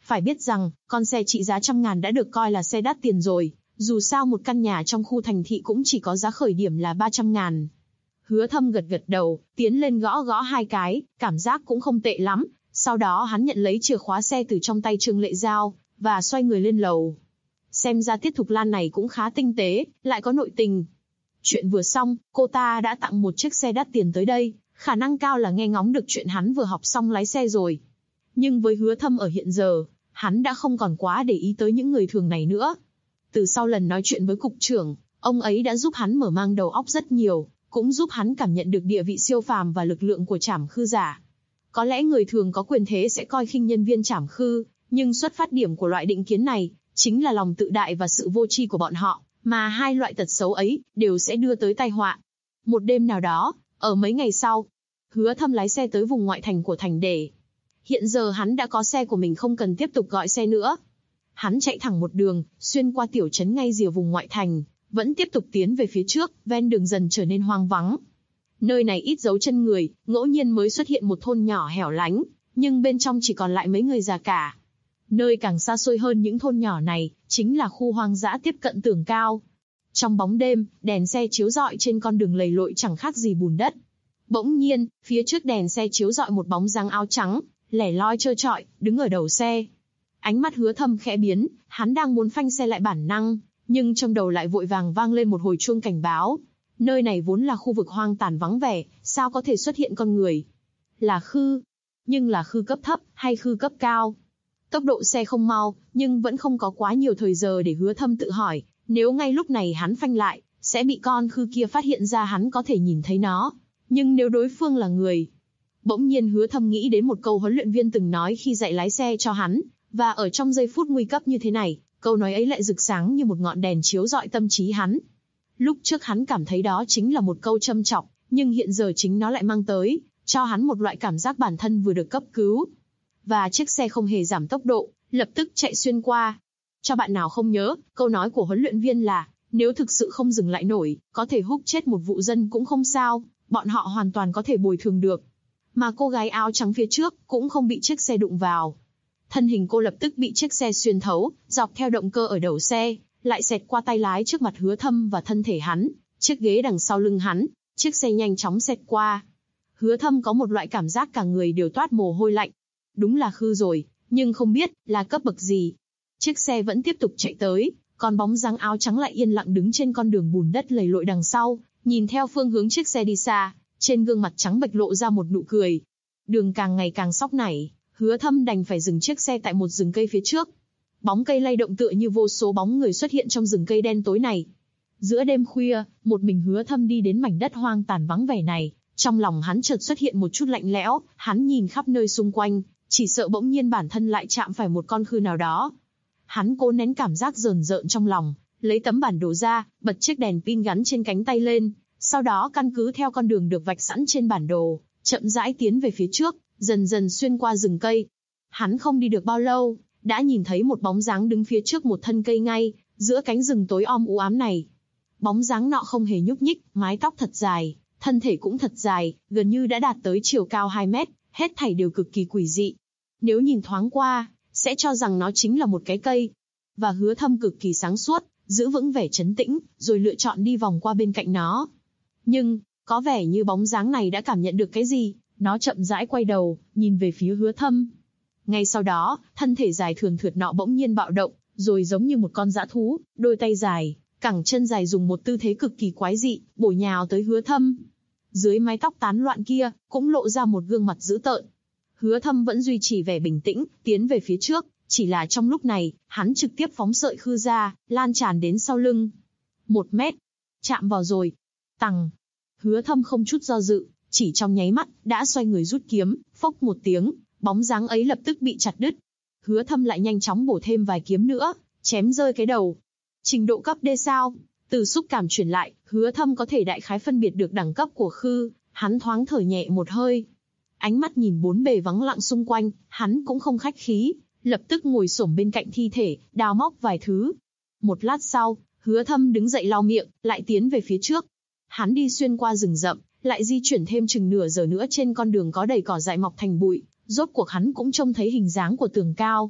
Phải biết rằng, con xe trị giá 100.000 đã được coi là xe đắt tiền rồi, dù sao một căn nhà trong khu thành thị cũng chỉ có giá khởi điểm là 300.000. Hứa Thâm gật gật đầu, tiến lên gõ gõ 2 cái, cảm giác cũng không tệ lắm. Sau đó hắn nhận lấy chìa khóa xe từ trong tay Trương Lệ Giao, và xoay người lên lầu. Xem ra Tiết Thục Lan này cũng khá tinh tế, lại có nội tình. Chuyện vừa xong, cô ta đã tặng một chiếc xe đắt tiền tới đây, khả năng cao là nghe ngóng được chuyện hắn vừa học xong lái xe rồi. Nhưng với Hứa Thâm ở hiện giờ, hắn đã không còn quá để ý tới những người thường này nữa. Từ sau lần nói chuyện với cục trưởng, ông ấy đã giúp hắn mở mang đầu óc rất nhiều, cũng giúp hắn cảm nhận được địa vị siêu phàm và lực lượng của Trảm Khư giả. Có lẽ người thường có quyền thế sẽ coi khinh nhân viên Trảm Khư, nhưng xuất phát điểm của loại định kiến này chính là lòng tự đại và sự vô tri của bọn họ, mà hai loại tật xấu ấy đều sẽ đưa tới tai họa. Một đêm nào đó, ở mấy ngày sau, Hứa Thâm lái xe tới vùng ngoại thành của thành Để. Hiện giờ hắn đã có xe của mình, không cần tiếp tục gọi xe nữa. Hắn chạy thẳng một đường, xuyên qua tiểu trấn ngay rìa vùng ngoại thành, vẫn tiếp tục tiến về phía trước, ven đường dần trở nên hoang vắng. Nơi này ít dấu chân người, ngẫu nhiên mới xuất hiện một thôn nhỏ hẻo lánh, nhưng bên trong chỉ còn lại mấy người già cả. Nơi càng xa xôi hơn những thôn nhỏ này, chính là khu hoang dã tiếp cận tường cao. Trong bóng đêm, đèn xe chiếu rọi trên con đường lầy lội chẳng khác gì bùn đất. Bỗng nhiên, phía trước đèn xe chiếu rọi một bóng dáng áo trắng, lẻ loi trơ trọi, đứng ở đầu xe. Ánh mắt Hứa Thâm khẽ biến, hắn đang muốn phanh xe lại bản năng, nhưng trong đầu lại vội vàng vang lên một hồi chuông cảnh báo. Nơi này vốn là khu vực hoang tàn vắng vẻ, sao có thể xuất hiện con người? Là Khư. Nhưng là Khư cấp thấp, hay Khư cấp cao? Tốc độ xe không mau, nhưng vẫn không có quá nhiều thời giờ để Hứa Thâm tự hỏi, nếu ngay lúc này hắn phanh lại, sẽ bị con Khư kia phát hiện ra hắn có thể nhìn thấy nó. Nhưng nếu đối phương là người... Bỗng nhiên Hứa Thâm nghĩ đến một câu huấn luyện viên từng nói khi dạy lái xe cho hắn, và ở trong giây phút nguy cấp như thế này, câu nói ấy lại rực sáng như một ngọn đèn chiếu rọi tâm trí hắn. Lúc trước hắn cảm thấy đó chính là một câu châm chọc, nhưng hiện giờ chính nó lại mang tới cho hắn một loại cảm giác bản thân vừa được cấp cứu. Và chiếc xe không hề giảm tốc độ, lập tức chạy xuyên qua. Cho bạn nào không nhớ, câu nói của huấn luyện viên là, nếu thực sự không dừng lại nổi, có thể húc chết một vụ dân cũng không sao, bọn họ hoàn toàn có thể bồi thường được. Mà cô gái áo trắng phía trước cũng không bị chiếc xe đụng vào. Thân hình cô lập tức bị chiếc xe xuyên thấu, dọc theo động cơ ở đầu xe, lại xẹt qua tay lái trước mặt Hứa Thâm và thân thể hắn, chiếc ghế đằng sau lưng hắn, chiếc xe nhanh chóng xẹt qua. Hứa Thâm có một loại cảm giác cả người đều toát mồ hôi lạnh. Đúng là Khư rồi, nhưng không biết là cấp bậc gì. Chiếc xe vẫn tiếp tục chạy tới, còn bóng dáng áo trắng lại yên lặng đứng trên con đường bùn đất lầy lội đằng sau, nhìn theo phương hướng chiếc xe đi xa, trên gương mặt trắng bệch lộ ra một nụ cười. Đường càng ngày càng sóc nảy, Hứa Thâm đành phải dừng chiếc xe tại một rừng cây phía trước. Bóng cây lay động tựa như vô số bóng người xuất hiện trong rừng cây đen tối này. Giữa đêm khuya, một mình Hứa Thâm đi đến mảnh đất hoang tàn vắng vẻ này, trong lòng hắn chợt xuất hiện một chút lạnh lẽo, hắn nhìn khắp nơi xung quanh, chỉ sợ bỗng nhiên bản thân lại chạm phải một con Khư nào đó. Hắn cố nén cảm giác rờn rợn trong lòng, lấy tấm bản đồ ra, bật chiếc đèn pin gắn trên cánh tay lên, sau đó căn cứ theo con đường được vạch sẵn trên bản đồ, chậm rãi tiến về phía trước, dần dần xuyên qua rừng cây. Hắn không đi được bao lâu, đã nhìn thấy một bóng dáng đứng phía trước một thân cây ngay, giữa cánh rừng tối om u ám này. Bóng dáng nọ không hề nhúc nhích, mái tóc thật dài, thân thể cũng thật dài, gần như đã đạt tới chiều cao 2 mét, hết thảy đều cực kỳ quỷ dị. Nếu nhìn thoáng qua, sẽ cho rằng nó chính là một cái cây. Và Hứa Thâm cực kỳ sáng suốt, giữ vững vẻ trấn tĩnh, rồi lựa chọn đi vòng qua bên cạnh nó. Nhưng, có vẻ như bóng dáng này đã cảm nhận được cái gì, nó chậm rãi quay đầu, nhìn về phía Hứa Thâm. Ngay sau đó, thân thể dài thườn thượt nọ bỗng nhiên bạo động, rồi giống như một con dã thú, đôi tay dài, cẳng chân dài dùng một tư thế cực kỳ quái dị, bổ nhào tới Hứa Thâm. Dưới mái tóc tán loạn kia, cũng lộ ra một gương mặt dữ tợn. Hứa Thâm vẫn duy trì vẻ bình tĩnh, tiến về phía trước, chỉ là trong lúc này, hắn trực tiếp phóng sợi Khư ra, lan tràn đến sau lưng. 1 mét. Chạm vào rồi. Tằng. Hứa Thâm không chút do dự, chỉ trong nháy mắt, đã xoay người rút kiếm, phốc một tiếng, bóng dáng ấy lập tức bị chặt đứt. Hứa Thâm lại nhanh chóng bổ thêm vài kiếm nữa, chém rơi cái đầu. Trình độ cấp D sao? Từ xúc cảm truyền lại, Hứa Thâm có thể đại khái phân biệt được đẳng cấp của Khư, hắn thoáng thở nhẹ một hơi. Ánh mắt nhìn bốn bề vắng lặng xung quanh, hắn cũng không khách khí, lập tức ngồi xổm bên cạnh thi thể, đào móc vài thứ. Một lát sau, Hứa Thâm đứng dậy lau miệng, lại tiến về phía trước. Hắn đi xuyên qua rừng rậm, lại di chuyển thêm chừng nửa giờ nữa trên con đường có đầy cỏ dại mọc thành bụi, rốt cuộc hắn cũng trông thấy hình dáng của tường cao.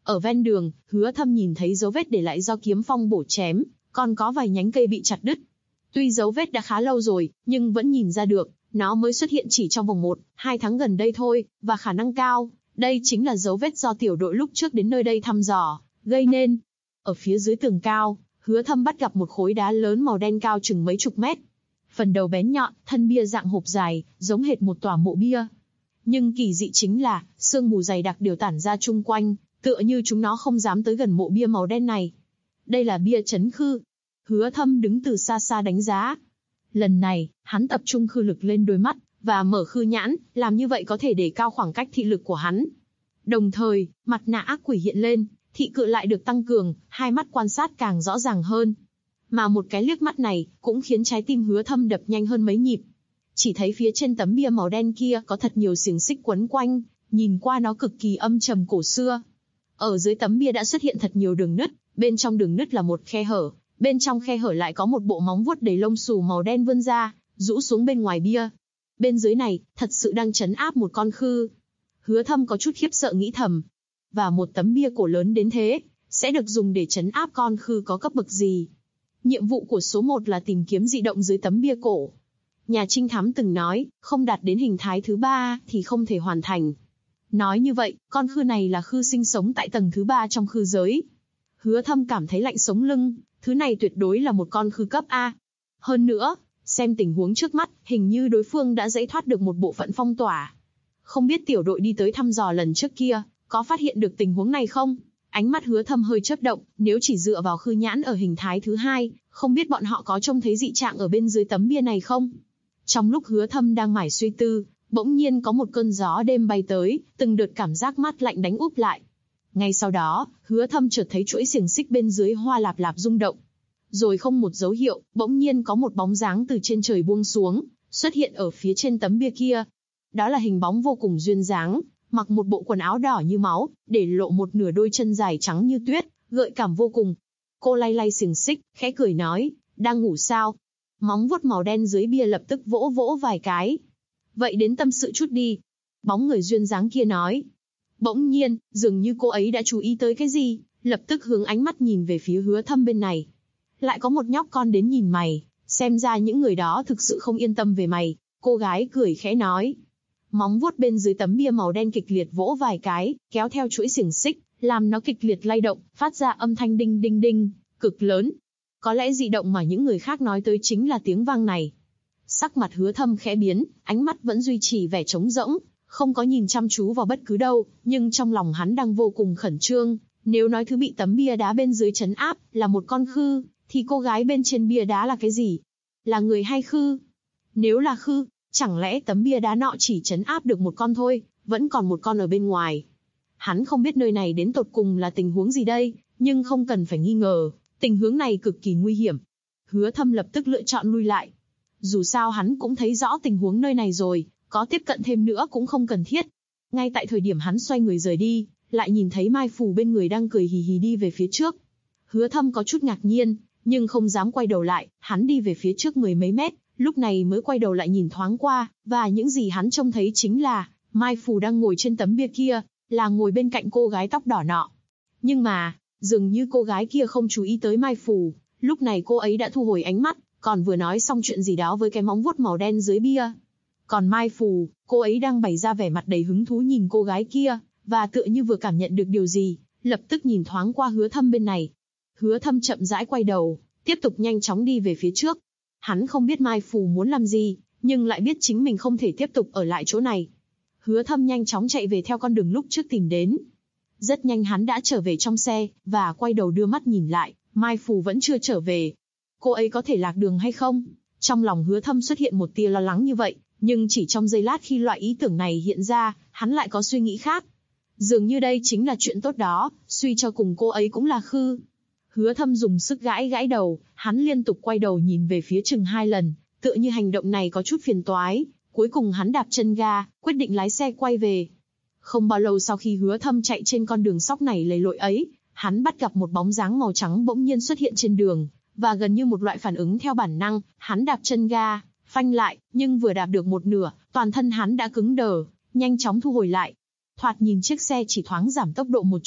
Ở ven đường, Hứa Thâm nhìn thấy dấu vết để lại do kiếm phong bổ chém, còn có vài nhánh cây bị chặt đứt. Tuy dấu vết đã khá lâu rồi, nhưng vẫn nhìn ra được, nó mới xuất hiện chỉ trong vòng 1-2 tháng gần đây thôi, và khả năng cao, đây chính là dấu vết do tiểu đội lúc trước đến nơi đây thăm dò, gây nên. Ở phía dưới tường cao, Hứa Thâm bắt gặp một khối đá lớn màu đen cao chừng mấy chục mét. Phần đầu bén nhọn, thân bia dạng hộp dài, giống hệt một tòa mộ bia. Nhưng kỳ dị chính là, sương mù dày đặc đều tản ra chung quanh, tựa như chúng nó không dám tới gần mộ bia màu đen này. Đây là bia trấn khư. Hứa Thâm đứng từ xa xa đánh giá. Lần này, hắn tập trung khư lực lên đôi mắt, và mở khư nhãn, làm như vậy có thể để cao khoảng cách thị lực của hắn. Đồng thời, mặt nạ ác quỷ hiện lên, thị cự lại được tăng cường, hai mắt quan sát càng rõ ràng hơn. Mà một cái liếc mắt này, cũng khiến trái tim Hứa Thâm đập nhanh hơn mấy nhịp. Chỉ thấy phía trên tấm bia màu đen kia có thật nhiều xiềng xích quấn quanh, nhìn qua nó cực kỳ âm trầm cổ xưa. Ở dưới tấm bia đã xuất hiện thật nhiều đường nứt, bên trong đường nứt là một khe hở, bên trong khe hở lại có một bộ móng vuốt đầy lông xù màu đen vươn ra, rũ xuống bên ngoài bia. Bên dưới này, thật sự đang trấn áp một con khư. Hứa Thâm có chút khiếp sợ nghĩ thầm. Và một tấm bia cổ lớn đến thế, sẽ được dùng để trấn áp con khư có cấp bậc gì? Nhiệm vụ của số 1 là tìm kiếm dị động dưới tấm bia cổ. Nhà trinh thám từng nói, không đạt đến hình thái thứ 3 thì không thể hoàn thành. Nói như vậy, con khư này là khư sinh sống tại tầng thứ 3 trong khư giới. Hứa Thâm cảm thấy lạnh sống lưng, thứ này tuyệt đối là một con khư cấp A. Hơn nữa, xem tình huống trước mắt, hình như đối phương đã giải thoát được một bộ phận phong tỏa. Không biết tiểu đội đi tới thăm dò lần trước kia, có phát hiện được tình huống này không? Ánh mắt Hứa Thâm hơi chớp động, nếu chỉ dựa vào khư nhãn ở hình thái thứ 2, không biết bọn họ có trông thấy dị trạng ở bên dưới tấm bia này không? Trong lúc Hứa Thâm đang mải suy tư, bỗng nhiên có một cơn gió đêm bay tới, từng đợt cảm giác mát lạnh đánh úp lại. Ngay sau đó, Hứa Thâm chợt thấy chuỗi xiềng xích bên dưới hoa lạp lạp rung động. Rồi không một dấu hiệu, bỗng nhiên có một bóng dáng từ trên trời buông xuống, xuất hiện ở phía trên tấm bia kia. Đó là hình bóng vô cùng duyên dáng, mặc một bộ quần áo đỏ như máu, để lộ một nửa đôi chân dài trắng như tuyết, gợi cảm vô cùng. Cô lay lay xiềng xích, khẽ cười nói, đang ngủ sao? Móng vuốt màu đen dưới bia lập tức vỗ vỗ vài cái. Vậy đến tâm sự chút đi. Bóng người duyên dáng kia nói. Bỗng nhiên, dường như cô ấy đã chú ý tới cái gì, lập tức hướng ánh mắt nhìn về phía Hứa Thâm bên này. Lại có một nhóc con đến nhìn mày, xem ra những người đó thực sự không yên tâm về mày. Cô gái cười khẽ nói. Móng vuốt bên dưới tấm bia màu đen kịch liệt vỗ vài cái, kéo theo chuỗi xiềng xích, làm nó kịch liệt lay động, phát ra âm thanh đinh đinh đinh, cực lớn. Có lẽ dị động mà những người khác nói tới chính là tiếng vang này. Sắc mặt Hứa Thâm khẽ biến, ánh mắt vẫn duy trì vẻ trống rỗng, không có nhìn chăm chú vào bất cứ đâu, nhưng trong lòng hắn đang vô cùng khẩn trương. Nếu nói thứ bị tấm bia đá bên dưới trấn áp là một con khư, thì cô gái bên trên bia đá là cái gì? Là người hay khư? Nếu là khư, chẳng lẽ tấm bia đá nọ chỉ trấn áp được một con thôi, vẫn còn một con ở bên ngoài? Hắn không biết nơi này đến tột cùng là tình huống gì đây, nhưng không cần phải nghi ngờ, tình huống này cực kỳ nguy hiểm. Hứa Thâm lập tức lựa chọn lui lại. Dù sao hắn cũng thấy rõ tình huống nơi này rồi, có tiếp cận thêm nữa cũng không cần thiết. Ngay tại thời điểm hắn xoay người rời đi, lại nhìn thấy Mai Phù bên người đang cười hì hì đi về phía trước. Hứa Thâm có chút ngạc nhiên, nhưng không dám quay đầu lại, hắn đi về phía trước mười mấy mét, lúc này mới quay đầu lại nhìn thoáng qua, và những gì hắn trông thấy chính là, Mai Phù đang ngồi trên tấm bia kia, là ngồi bên cạnh cô gái tóc đỏ nọ. Nhưng mà, dường như cô gái kia không chú ý tới Mai Phù, lúc này cô ấy đã thu hồi ánh mắt, còn vừa nói xong chuyện gì đó với cái móng vuốt màu đen dưới bia. Còn Mai Phù, cô ấy đang bày ra vẻ mặt đầy hứng thú nhìn cô gái kia, và tựa như vừa cảm nhận được điều gì, lập tức nhìn thoáng qua Hứa Thâm bên này. Hứa Thâm chậm rãi quay đầu, tiếp tục nhanh chóng đi về phía trước. Hắn không biết Mai Phù muốn làm gì, nhưng lại biết chính mình không thể tiếp tục ở lại chỗ này. Hứa Thâm nhanh chóng chạy về theo con đường lúc trước tìm đến. Rất nhanh hắn đã trở về trong xe, và quay đầu đưa mắt nhìn lại, Mai Phù vẫn chưa trở về. Cô ấy có thể lạc đường hay không? Trong lòng Hứa Thâm xuất hiện một tia lo lắng như vậy, nhưng chỉ trong giây lát khi loại ý tưởng này hiện ra, hắn lại có suy nghĩ khác. Dường như đây chính là chuyện tốt đó, suy cho cùng cô ấy cũng là khư. Hứa Thâm dùng sức gãi gãi đầu, hắn liên tục quay đầu nhìn về phía chừng 2 lần, tựa như hành động này có chút phiền toái. Cuối cùng hắn đạp chân ga, quyết định lái xe quay về. Không bao lâu sau khi Hứa Thâm chạy trên con đường sóc này lầy lội ấy, hắn bắt gặp một bóng dáng màu trắng bỗng nhiên xuất hiện trên đường, và gần như một loại phản ứng theo bản năng, hắn đạp chân ga, phanh lại, nhưng vừa đạp được một nửa, toàn thân hắn đã cứng đờ, nhanh chóng thu hồi lại. Thoạt nhìn chiếc xe chỉ thoáng giảm tốc độ một chút,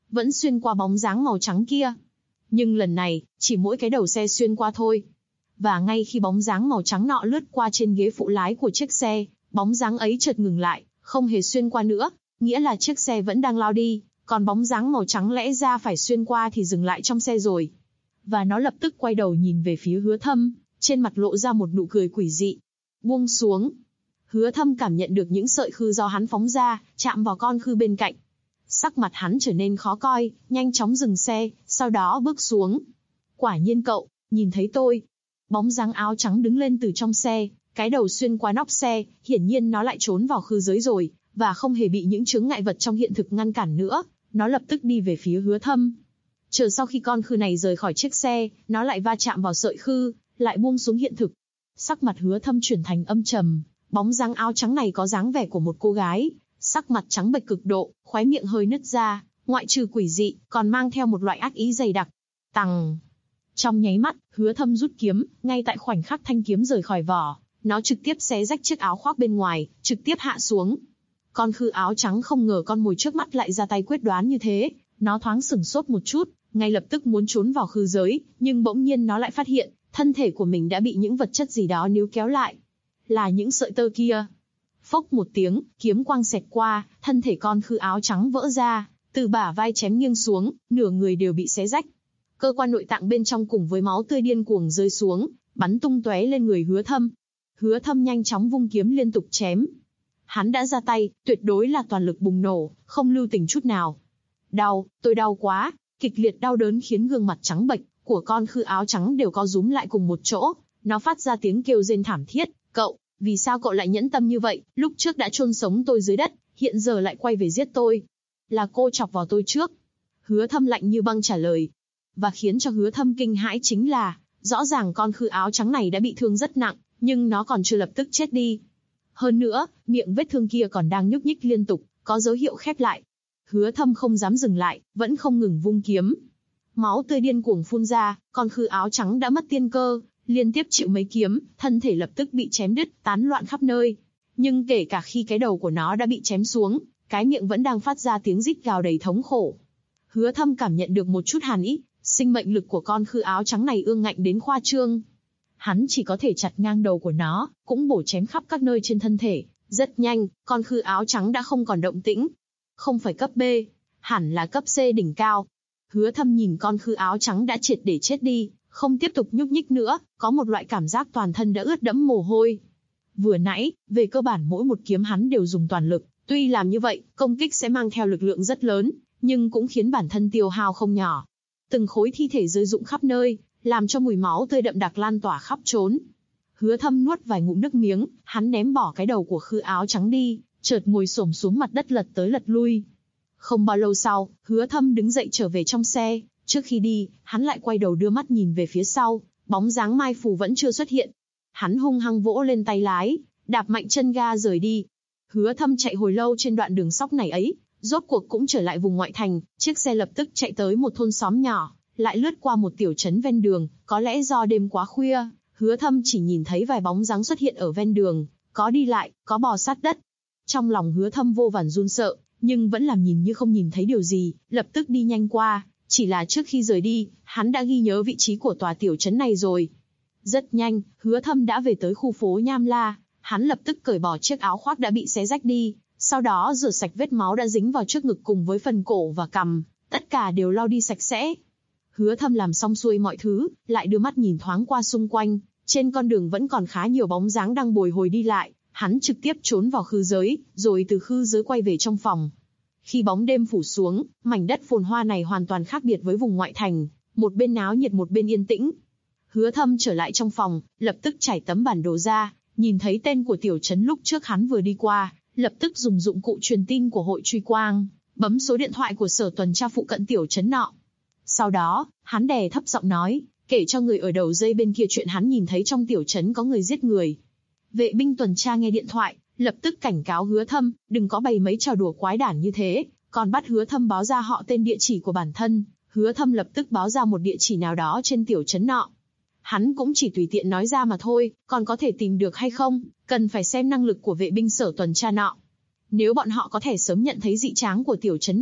vẫn xuyên qua bóng dáng màu trắng kia. Nhưng lần này, chỉ mỗi cái đầu xe xuyên qua thôi. Và ngay khi bóng dáng màu trắng nọ lướt qua trên ghế phụ lái của chiếc xe, bóng dáng ấy chợt ngừng lại, không hề xuyên qua nữa, nghĩa là chiếc xe vẫn đang lao đi, còn bóng dáng màu trắng lẽ ra phải xuyên qua thì dừng lại trong xe rồi. Và nó lập tức quay đầu nhìn về phía Hứa Thâm, trên mặt lộ ra một nụ cười quỷ dị. Buông xuống. Hứa Thâm cảm nhận được những sợi khư do hắn phóng ra, chạm vào con khư bên cạnh. Sắc mặt hắn trở nên khó coi, nhanh chóng dừng xe, sau đó bước xuống. Quả nhiên cậu, nhìn thấy tôi. Bóng dáng áo trắng đứng lên từ trong xe, cái đầu xuyên qua nóc xe, hiển nhiên nó lại trốn vào khư giới rồi, và không hề bị những chướng ngại vật trong hiện thực ngăn cản nữa, nó lập tức đi về phía Hứa Thâm. Chờ sau khi con khư này rời khỏi chiếc xe, nó lại va chạm vào sợi khư, lại buông xuống hiện thực. Sắc mặt Hứa Thâm chuyển thành âm trầm, bóng dáng áo trắng này có dáng vẻ của một cô gái, sắc mặt trắng bệch cực độ, khóe miệng hơi nứt ra, ngoại trừ quỷ dị, còn mang theo một loại ác ý dày đặc. Tằng. Trong nháy mắt, Hứa Thâm rút kiếm, ngay tại khoảnh khắc thanh kiếm rời khỏi vỏ, nó trực tiếp xé rách chiếc áo khoác bên ngoài, trực tiếp hạ xuống. Con khư áo trắng không ngờ con mồi trước mắt lại ra tay quyết đoán như thế, nó thoáng sửng sốt một chút, ngay lập tức muốn trốn vào khư giới, nhưng bỗng nhiên nó lại phát hiện, thân thể của mình đã bị những vật chất gì đó níu kéo lại. Là những sợi tơ kia. Phốc một tiếng, kiếm quang xẹt qua, thân thể con khư áo trắng vỡ ra, từ bả vai chém nghiêng xuống, nửa người đều bị xé rách. Cơ quan nội tạng bên trong cùng với máu tươi điên cuồng rơi xuống, bắn tung tóe lên người Hứa Thâm. Hứa Thâm nhanh chóng vung kiếm liên tục chém. Hắn đã ra tay, tuyệt đối là toàn lực bùng nổ, không lưu tình chút nào. Đau, tôi đau quá, kịch liệt đau đớn khiến gương mặt trắng bệch của con khư áo trắng đều co rúm lại cùng một chỗ, nó phát ra tiếng kêu rên thảm thiết. Cậu, vì sao cậu lại nhẫn tâm như vậy, lúc trước đã chôn sống tôi dưới đất, hiện giờ lại quay về giết tôi. Là cô chọc vào tôi trước. Hứa Thâm lạnh như băng trả lời. Và khiến cho Hứa Thâm kinh hãi chính là, rõ ràng con khư áo trắng này đã bị thương rất nặng, nhưng nó còn chưa lập tức chết đi. Hơn nữa, miệng vết thương kia còn đang nhúc nhích liên tục, có dấu hiệu khép lại. Hứa Thâm không dám dừng lại, vẫn không ngừng vung kiếm. Máu tươi điên cuồng phun ra, con khư áo trắng đã mất tiên cơ, liên tiếp chịu mấy kiếm, thân thể lập tức bị chém đứt, tán loạn khắp nơi. Nhưng kể cả khi cái đầu của nó đã bị chém xuống, cái miệng vẫn đang phát ra tiếng rít gào đầy thống khổ. Hứa Thâm cảm nhận được một chút hàn ý, sinh mệnh lực của con khư áo trắng này ương ngạnh đến khoa trương. Hắn chỉ có thể chặt ngang đầu của nó, cũng bổ chém khắp các nơi trên thân thể. Rất nhanh, con khư áo trắng đã không còn động tĩnh. Không phải cấp B, hẳn là cấp C đỉnh cao. Hứa Thâm nhìn con khư áo trắng đã triệt để chết đi, không tiếp tục nhúc nhích nữa, có một loại cảm giác toàn thân đã ướt đẫm mồ hôi. Vừa nãy, về cơ bản mỗi một kiếm hắn đều dùng toàn lực, tuy làm như vậy, công kích sẽ mang theo lực lượng rất lớn, nhưng cũng khiến bản thân tiêu hao không nhỏ. Từng khối thi thể rơi rụng khắp nơi, làm cho mùi máu tươi đậm đặc lan tỏa khắp trốn. Hứa Thâm nuốt vài ngụm nước miếng, hắn ném bỏ cái đầu của khư áo trắng đi, chợt ngồi xổm xuống mặt đất lật tới lật lui. Không bao lâu sau, Hứa Thâm đứng dậy trở về trong xe, trước khi đi, hắn lại quay đầu đưa mắt nhìn về phía sau, bóng dáng Mai Phù vẫn chưa xuất hiện. Hắn hung hăng vỗ lên tay lái, đạp mạnh chân ga rời đi. Hứa Thâm chạy hồi lâu trên đoạn đường sóc này ấy, rốt cuộc cũng trở lại vùng ngoại thành, chiếc xe lập tức chạy tới một thôn xóm nhỏ, lại lướt qua một tiểu trấn ven đường, có lẽ do đêm quá khuya, Hứa Thâm chỉ nhìn thấy vài bóng dáng xuất hiện ở ven đường, có đi lại, có bò sát đất. Trong lòng Hứa Thâm vô vàn run sợ, nhưng vẫn làm nhìn như không nhìn thấy điều gì, lập tức đi nhanh qua, chỉ là trước khi rời đi, hắn đã ghi nhớ vị trí của tòa tiểu trấn này rồi. Rất nhanh, Hứa Thâm đã về tới khu phố Nham La, hắn lập tức cởi bỏ chiếc áo khoác đã bị xé rách đi, sau đó rửa sạch vết máu đã dính vào trước ngực cùng với phần cổ và cằm, tất cả đều lau đi sạch sẽ. Hứa Thâm làm xong xuôi mọi thứ, lại đưa mắt nhìn thoáng qua xung quanh, trên con đường vẫn còn khá nhiều bóng dáng đang bồi hồi đi lại, hắn trực tiếp trốn vào khư giới, rồi từ khư giới quay về trong phòng. Khi bóng đêm phủ xuống, mảnh đất phồn hoa này hoàn toàn khác biệt với vùng ngoại thành, một bên náo nhiệt một bên yên tĩnh. Hứa Thâm trở lại trong phòng, lập tức trải tấm bản đồ ra, nhìn thấy tên của tiểu trấn lúc trước hắn vừa đi qua, lập tức dùng dụng cụ truyền tin của hội truy quang, bấm số điện thoại của sở tuần tra phụ cận tiểu trấn nọ. Sau đó, hắn đè thấp giọng nói, kể cho người ở đầu dây bên kia chuyện hắn nhìn thấy trong tiểu trấn có người giết người. Vệ binh tuần tra nghe điện thoại, lập tức cảnh cáo Hứa Thâm, đừng có bày mấy trò đùa quái đản như thế, còn bắt Hứa Thâm báo ra họ tên địa chỉ của bản thân. Hứa Thâm lập tức báo ra một địa chỉ nào đó trên tiểu trấn nọ. Hắn cũng chỉ tùy tiện nói ra mà thôi, còn có thể tìm được hay không, cần phải xem năng lực của vệ binh sở tuần tra nọ. Nếu bọn họ có thể sớm nhận thấy dị tráng của tiểu trấn này,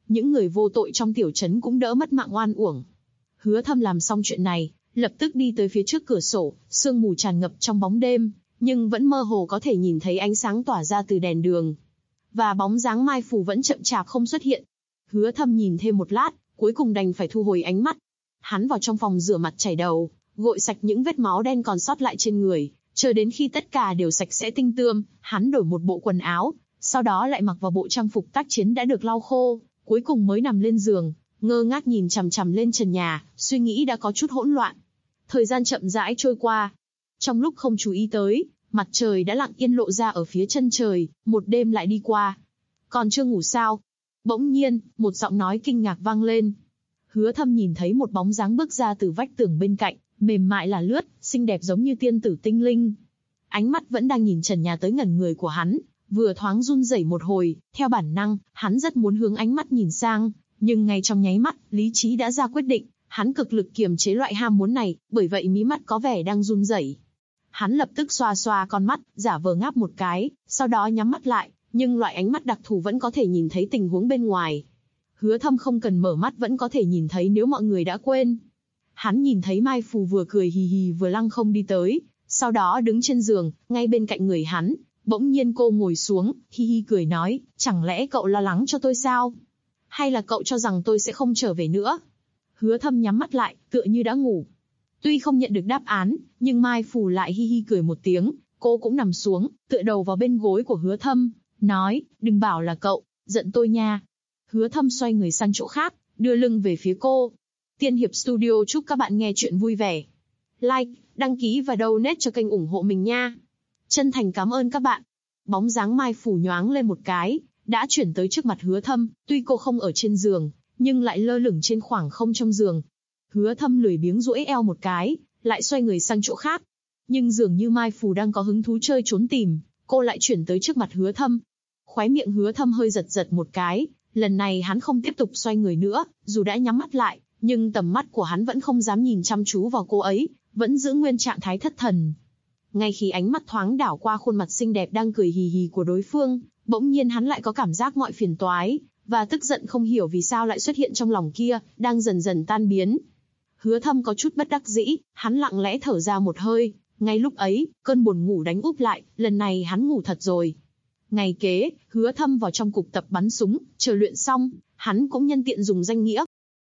Những người vô tội trong tiểu trấn cũng đỡ mất mạng oan uổng. Hứa Thâm làm xong chuyện này, lập tức đi tới phía trước cửa sổ, sương mù tràn ngập trong bóng đêm, nhưng vẫn mơ hồ có thể nhìn thấy ánh sáng tỏa ra từ đèn đường. Và bóng dáng Mai Phù vẫn chậm chạp không xuất hiện. Hứa Thâm nhìn thêm một lát, cuối cùng đành phải thu hồi ánh mắt. Hắn vào trong phòng rửa mặt chải đầu, gội sạch những vết máu đen còn sót lại trên người, chờ đến khi tất cả đều sạch sẽ tinh tươm, hắn đổi một bộ quần áo, sau đó lại mặc vào bộ trang phục tác chiến đã được lau khô, cuối cùng mới nằm lên giường, ngơ ngác nhìn chằm chằm lên trần nhà, suy nghĩ đã có chút hỗn loạn. Thời gian chậm rãi trôi qua. Trong lúc không chú ý tới, mặt trời đã lặng yên lộ ra ở phía chân trời, một đêm lại đi qua. Còn chưa ngủ sao? Bỗng nhiên, một giọng nói kinh ngạc vang lên. Hứa Thâm nhìn thấy một bóng dáng bước ra từ vách tường bên cạnh, mềm mại là lướt, xinh đẹp giống như tiên tử tinh linh. Ánh mắt vẫn đang nhìn trần nhà tới ngẩn người của hắn, vừa thoáng run rẩy một hồi, theo bản năng, hắn rất muốn hướng ánh mắt nhìn sang, nhưng ngay trong nháy mắt, lý trí đã ra quyết định, hắn cực lực kiềm chế loại ham muốn này, bởi vậy mí mắt có vẻ đang run rẩy. Hắn lập tức xoa xoa con mắt, giả vờ ngáp một cái, sau đó nhắm mắt lại, nhưng loại ánh mắt đặc thù vẫn có thể nhìn thấy tình huống bên ngoài. Hứa Thâm không cần mở mắt vẫn có thể nhìn thấy nếu mọi người đã quên. Hắn nhìn thấy Mai Phù vừa cười hì hì vừa lăng không đi tới, sau đó đứng trên giường, ngay bên cạnh người hắn. Bỗng nhiên cô ngồi xuống, hi hi cười nói, chẳng lẽ cậu lo lắng cho tôi sao? Hay là cậu cho rằng tôi sẽ không trở về nữa? Hứa Thâm nhắm mắt lại, tựa như đã ngủ. Tuy không nhận được đáp án, nhưng Mai Phù lại hi hi cười một tiếng, cô cũng nằm xuống, tựa đầu vào bên gối của Hứa Thâm, nói, đừng bảo là cậu, giận tôi nha. Hứa Thâm xoay người sang chỗ khác, đưa lưng về phía cô. Tiên Hiệp Studio chúc các bạn nghe chuyện vui vẻ. Like, đăng ký và donate cho kênh ủng hộ mình nha. Chân thành cảm ơn các bạn. Bóng dáng Mai Phù nhoáng lên một cái, đã chuyển tới trước mặt Hứa Thâm, tuy cô không ở trên giường, nhưng lại lơ lửng trên khoảng không trong giường. Hứa Thâm lười biếng duỗi eo một cái, lại xoay người sang chỗ khác. Nhưng dường như Mai Phù đang có hứng thú chơi trốn tìm, cô lại chuyển tới trước mặt Hứa Thâm. Khóe miệng Hứa Thâm hơi giật giật một cái, lần này hắn không tiếp tục xoay người nữa, dù đã nhắm mắt lại, nhưng tầm mắt của hắn vẫn không dám nhìn chăm chú vào cô ấy, vẫn giữ nguyên trạng thái thất thần. Ngay khi ánh mắt thoáng đảo qua khuôn mặt xinh đẹp đang cười hì hì của đối phương, bỗng nhiên hắn lại có cảm giác mọi phiền toái và tức giận không hiểu vì sao lại xuất hiện trong lòng kia, đang dần dần tan biến. Hứa Thâm có chút bất đắc dĩ, hắn lặng lẽ thở ra một hơi, ngay lúc ấy, cơn buồn ngủ đánh úp lại, lần này hắn ngủ thật rồi. Ngày kế, Hứa Thâm vào trong cục tập bắn súng, chờ luyện xong, hắn cũng nhân tiện dùng danh nghĩa.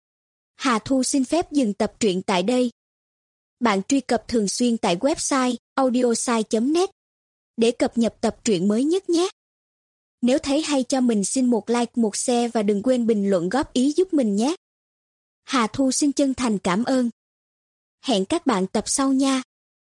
Hà Thu xin phép dừng tập truyện tại đây. Bạn truy cập thường xuyên tại website audiosai.net để cập nhật tập truyện mới nhất nhé. Nếu thấy hay cho mình xin một like, một share và đừng quên bình luận góp ý giúp mình nhé. Hà Thu xin chân thành cảm ơn. Hẹn các bạn tập sau nha.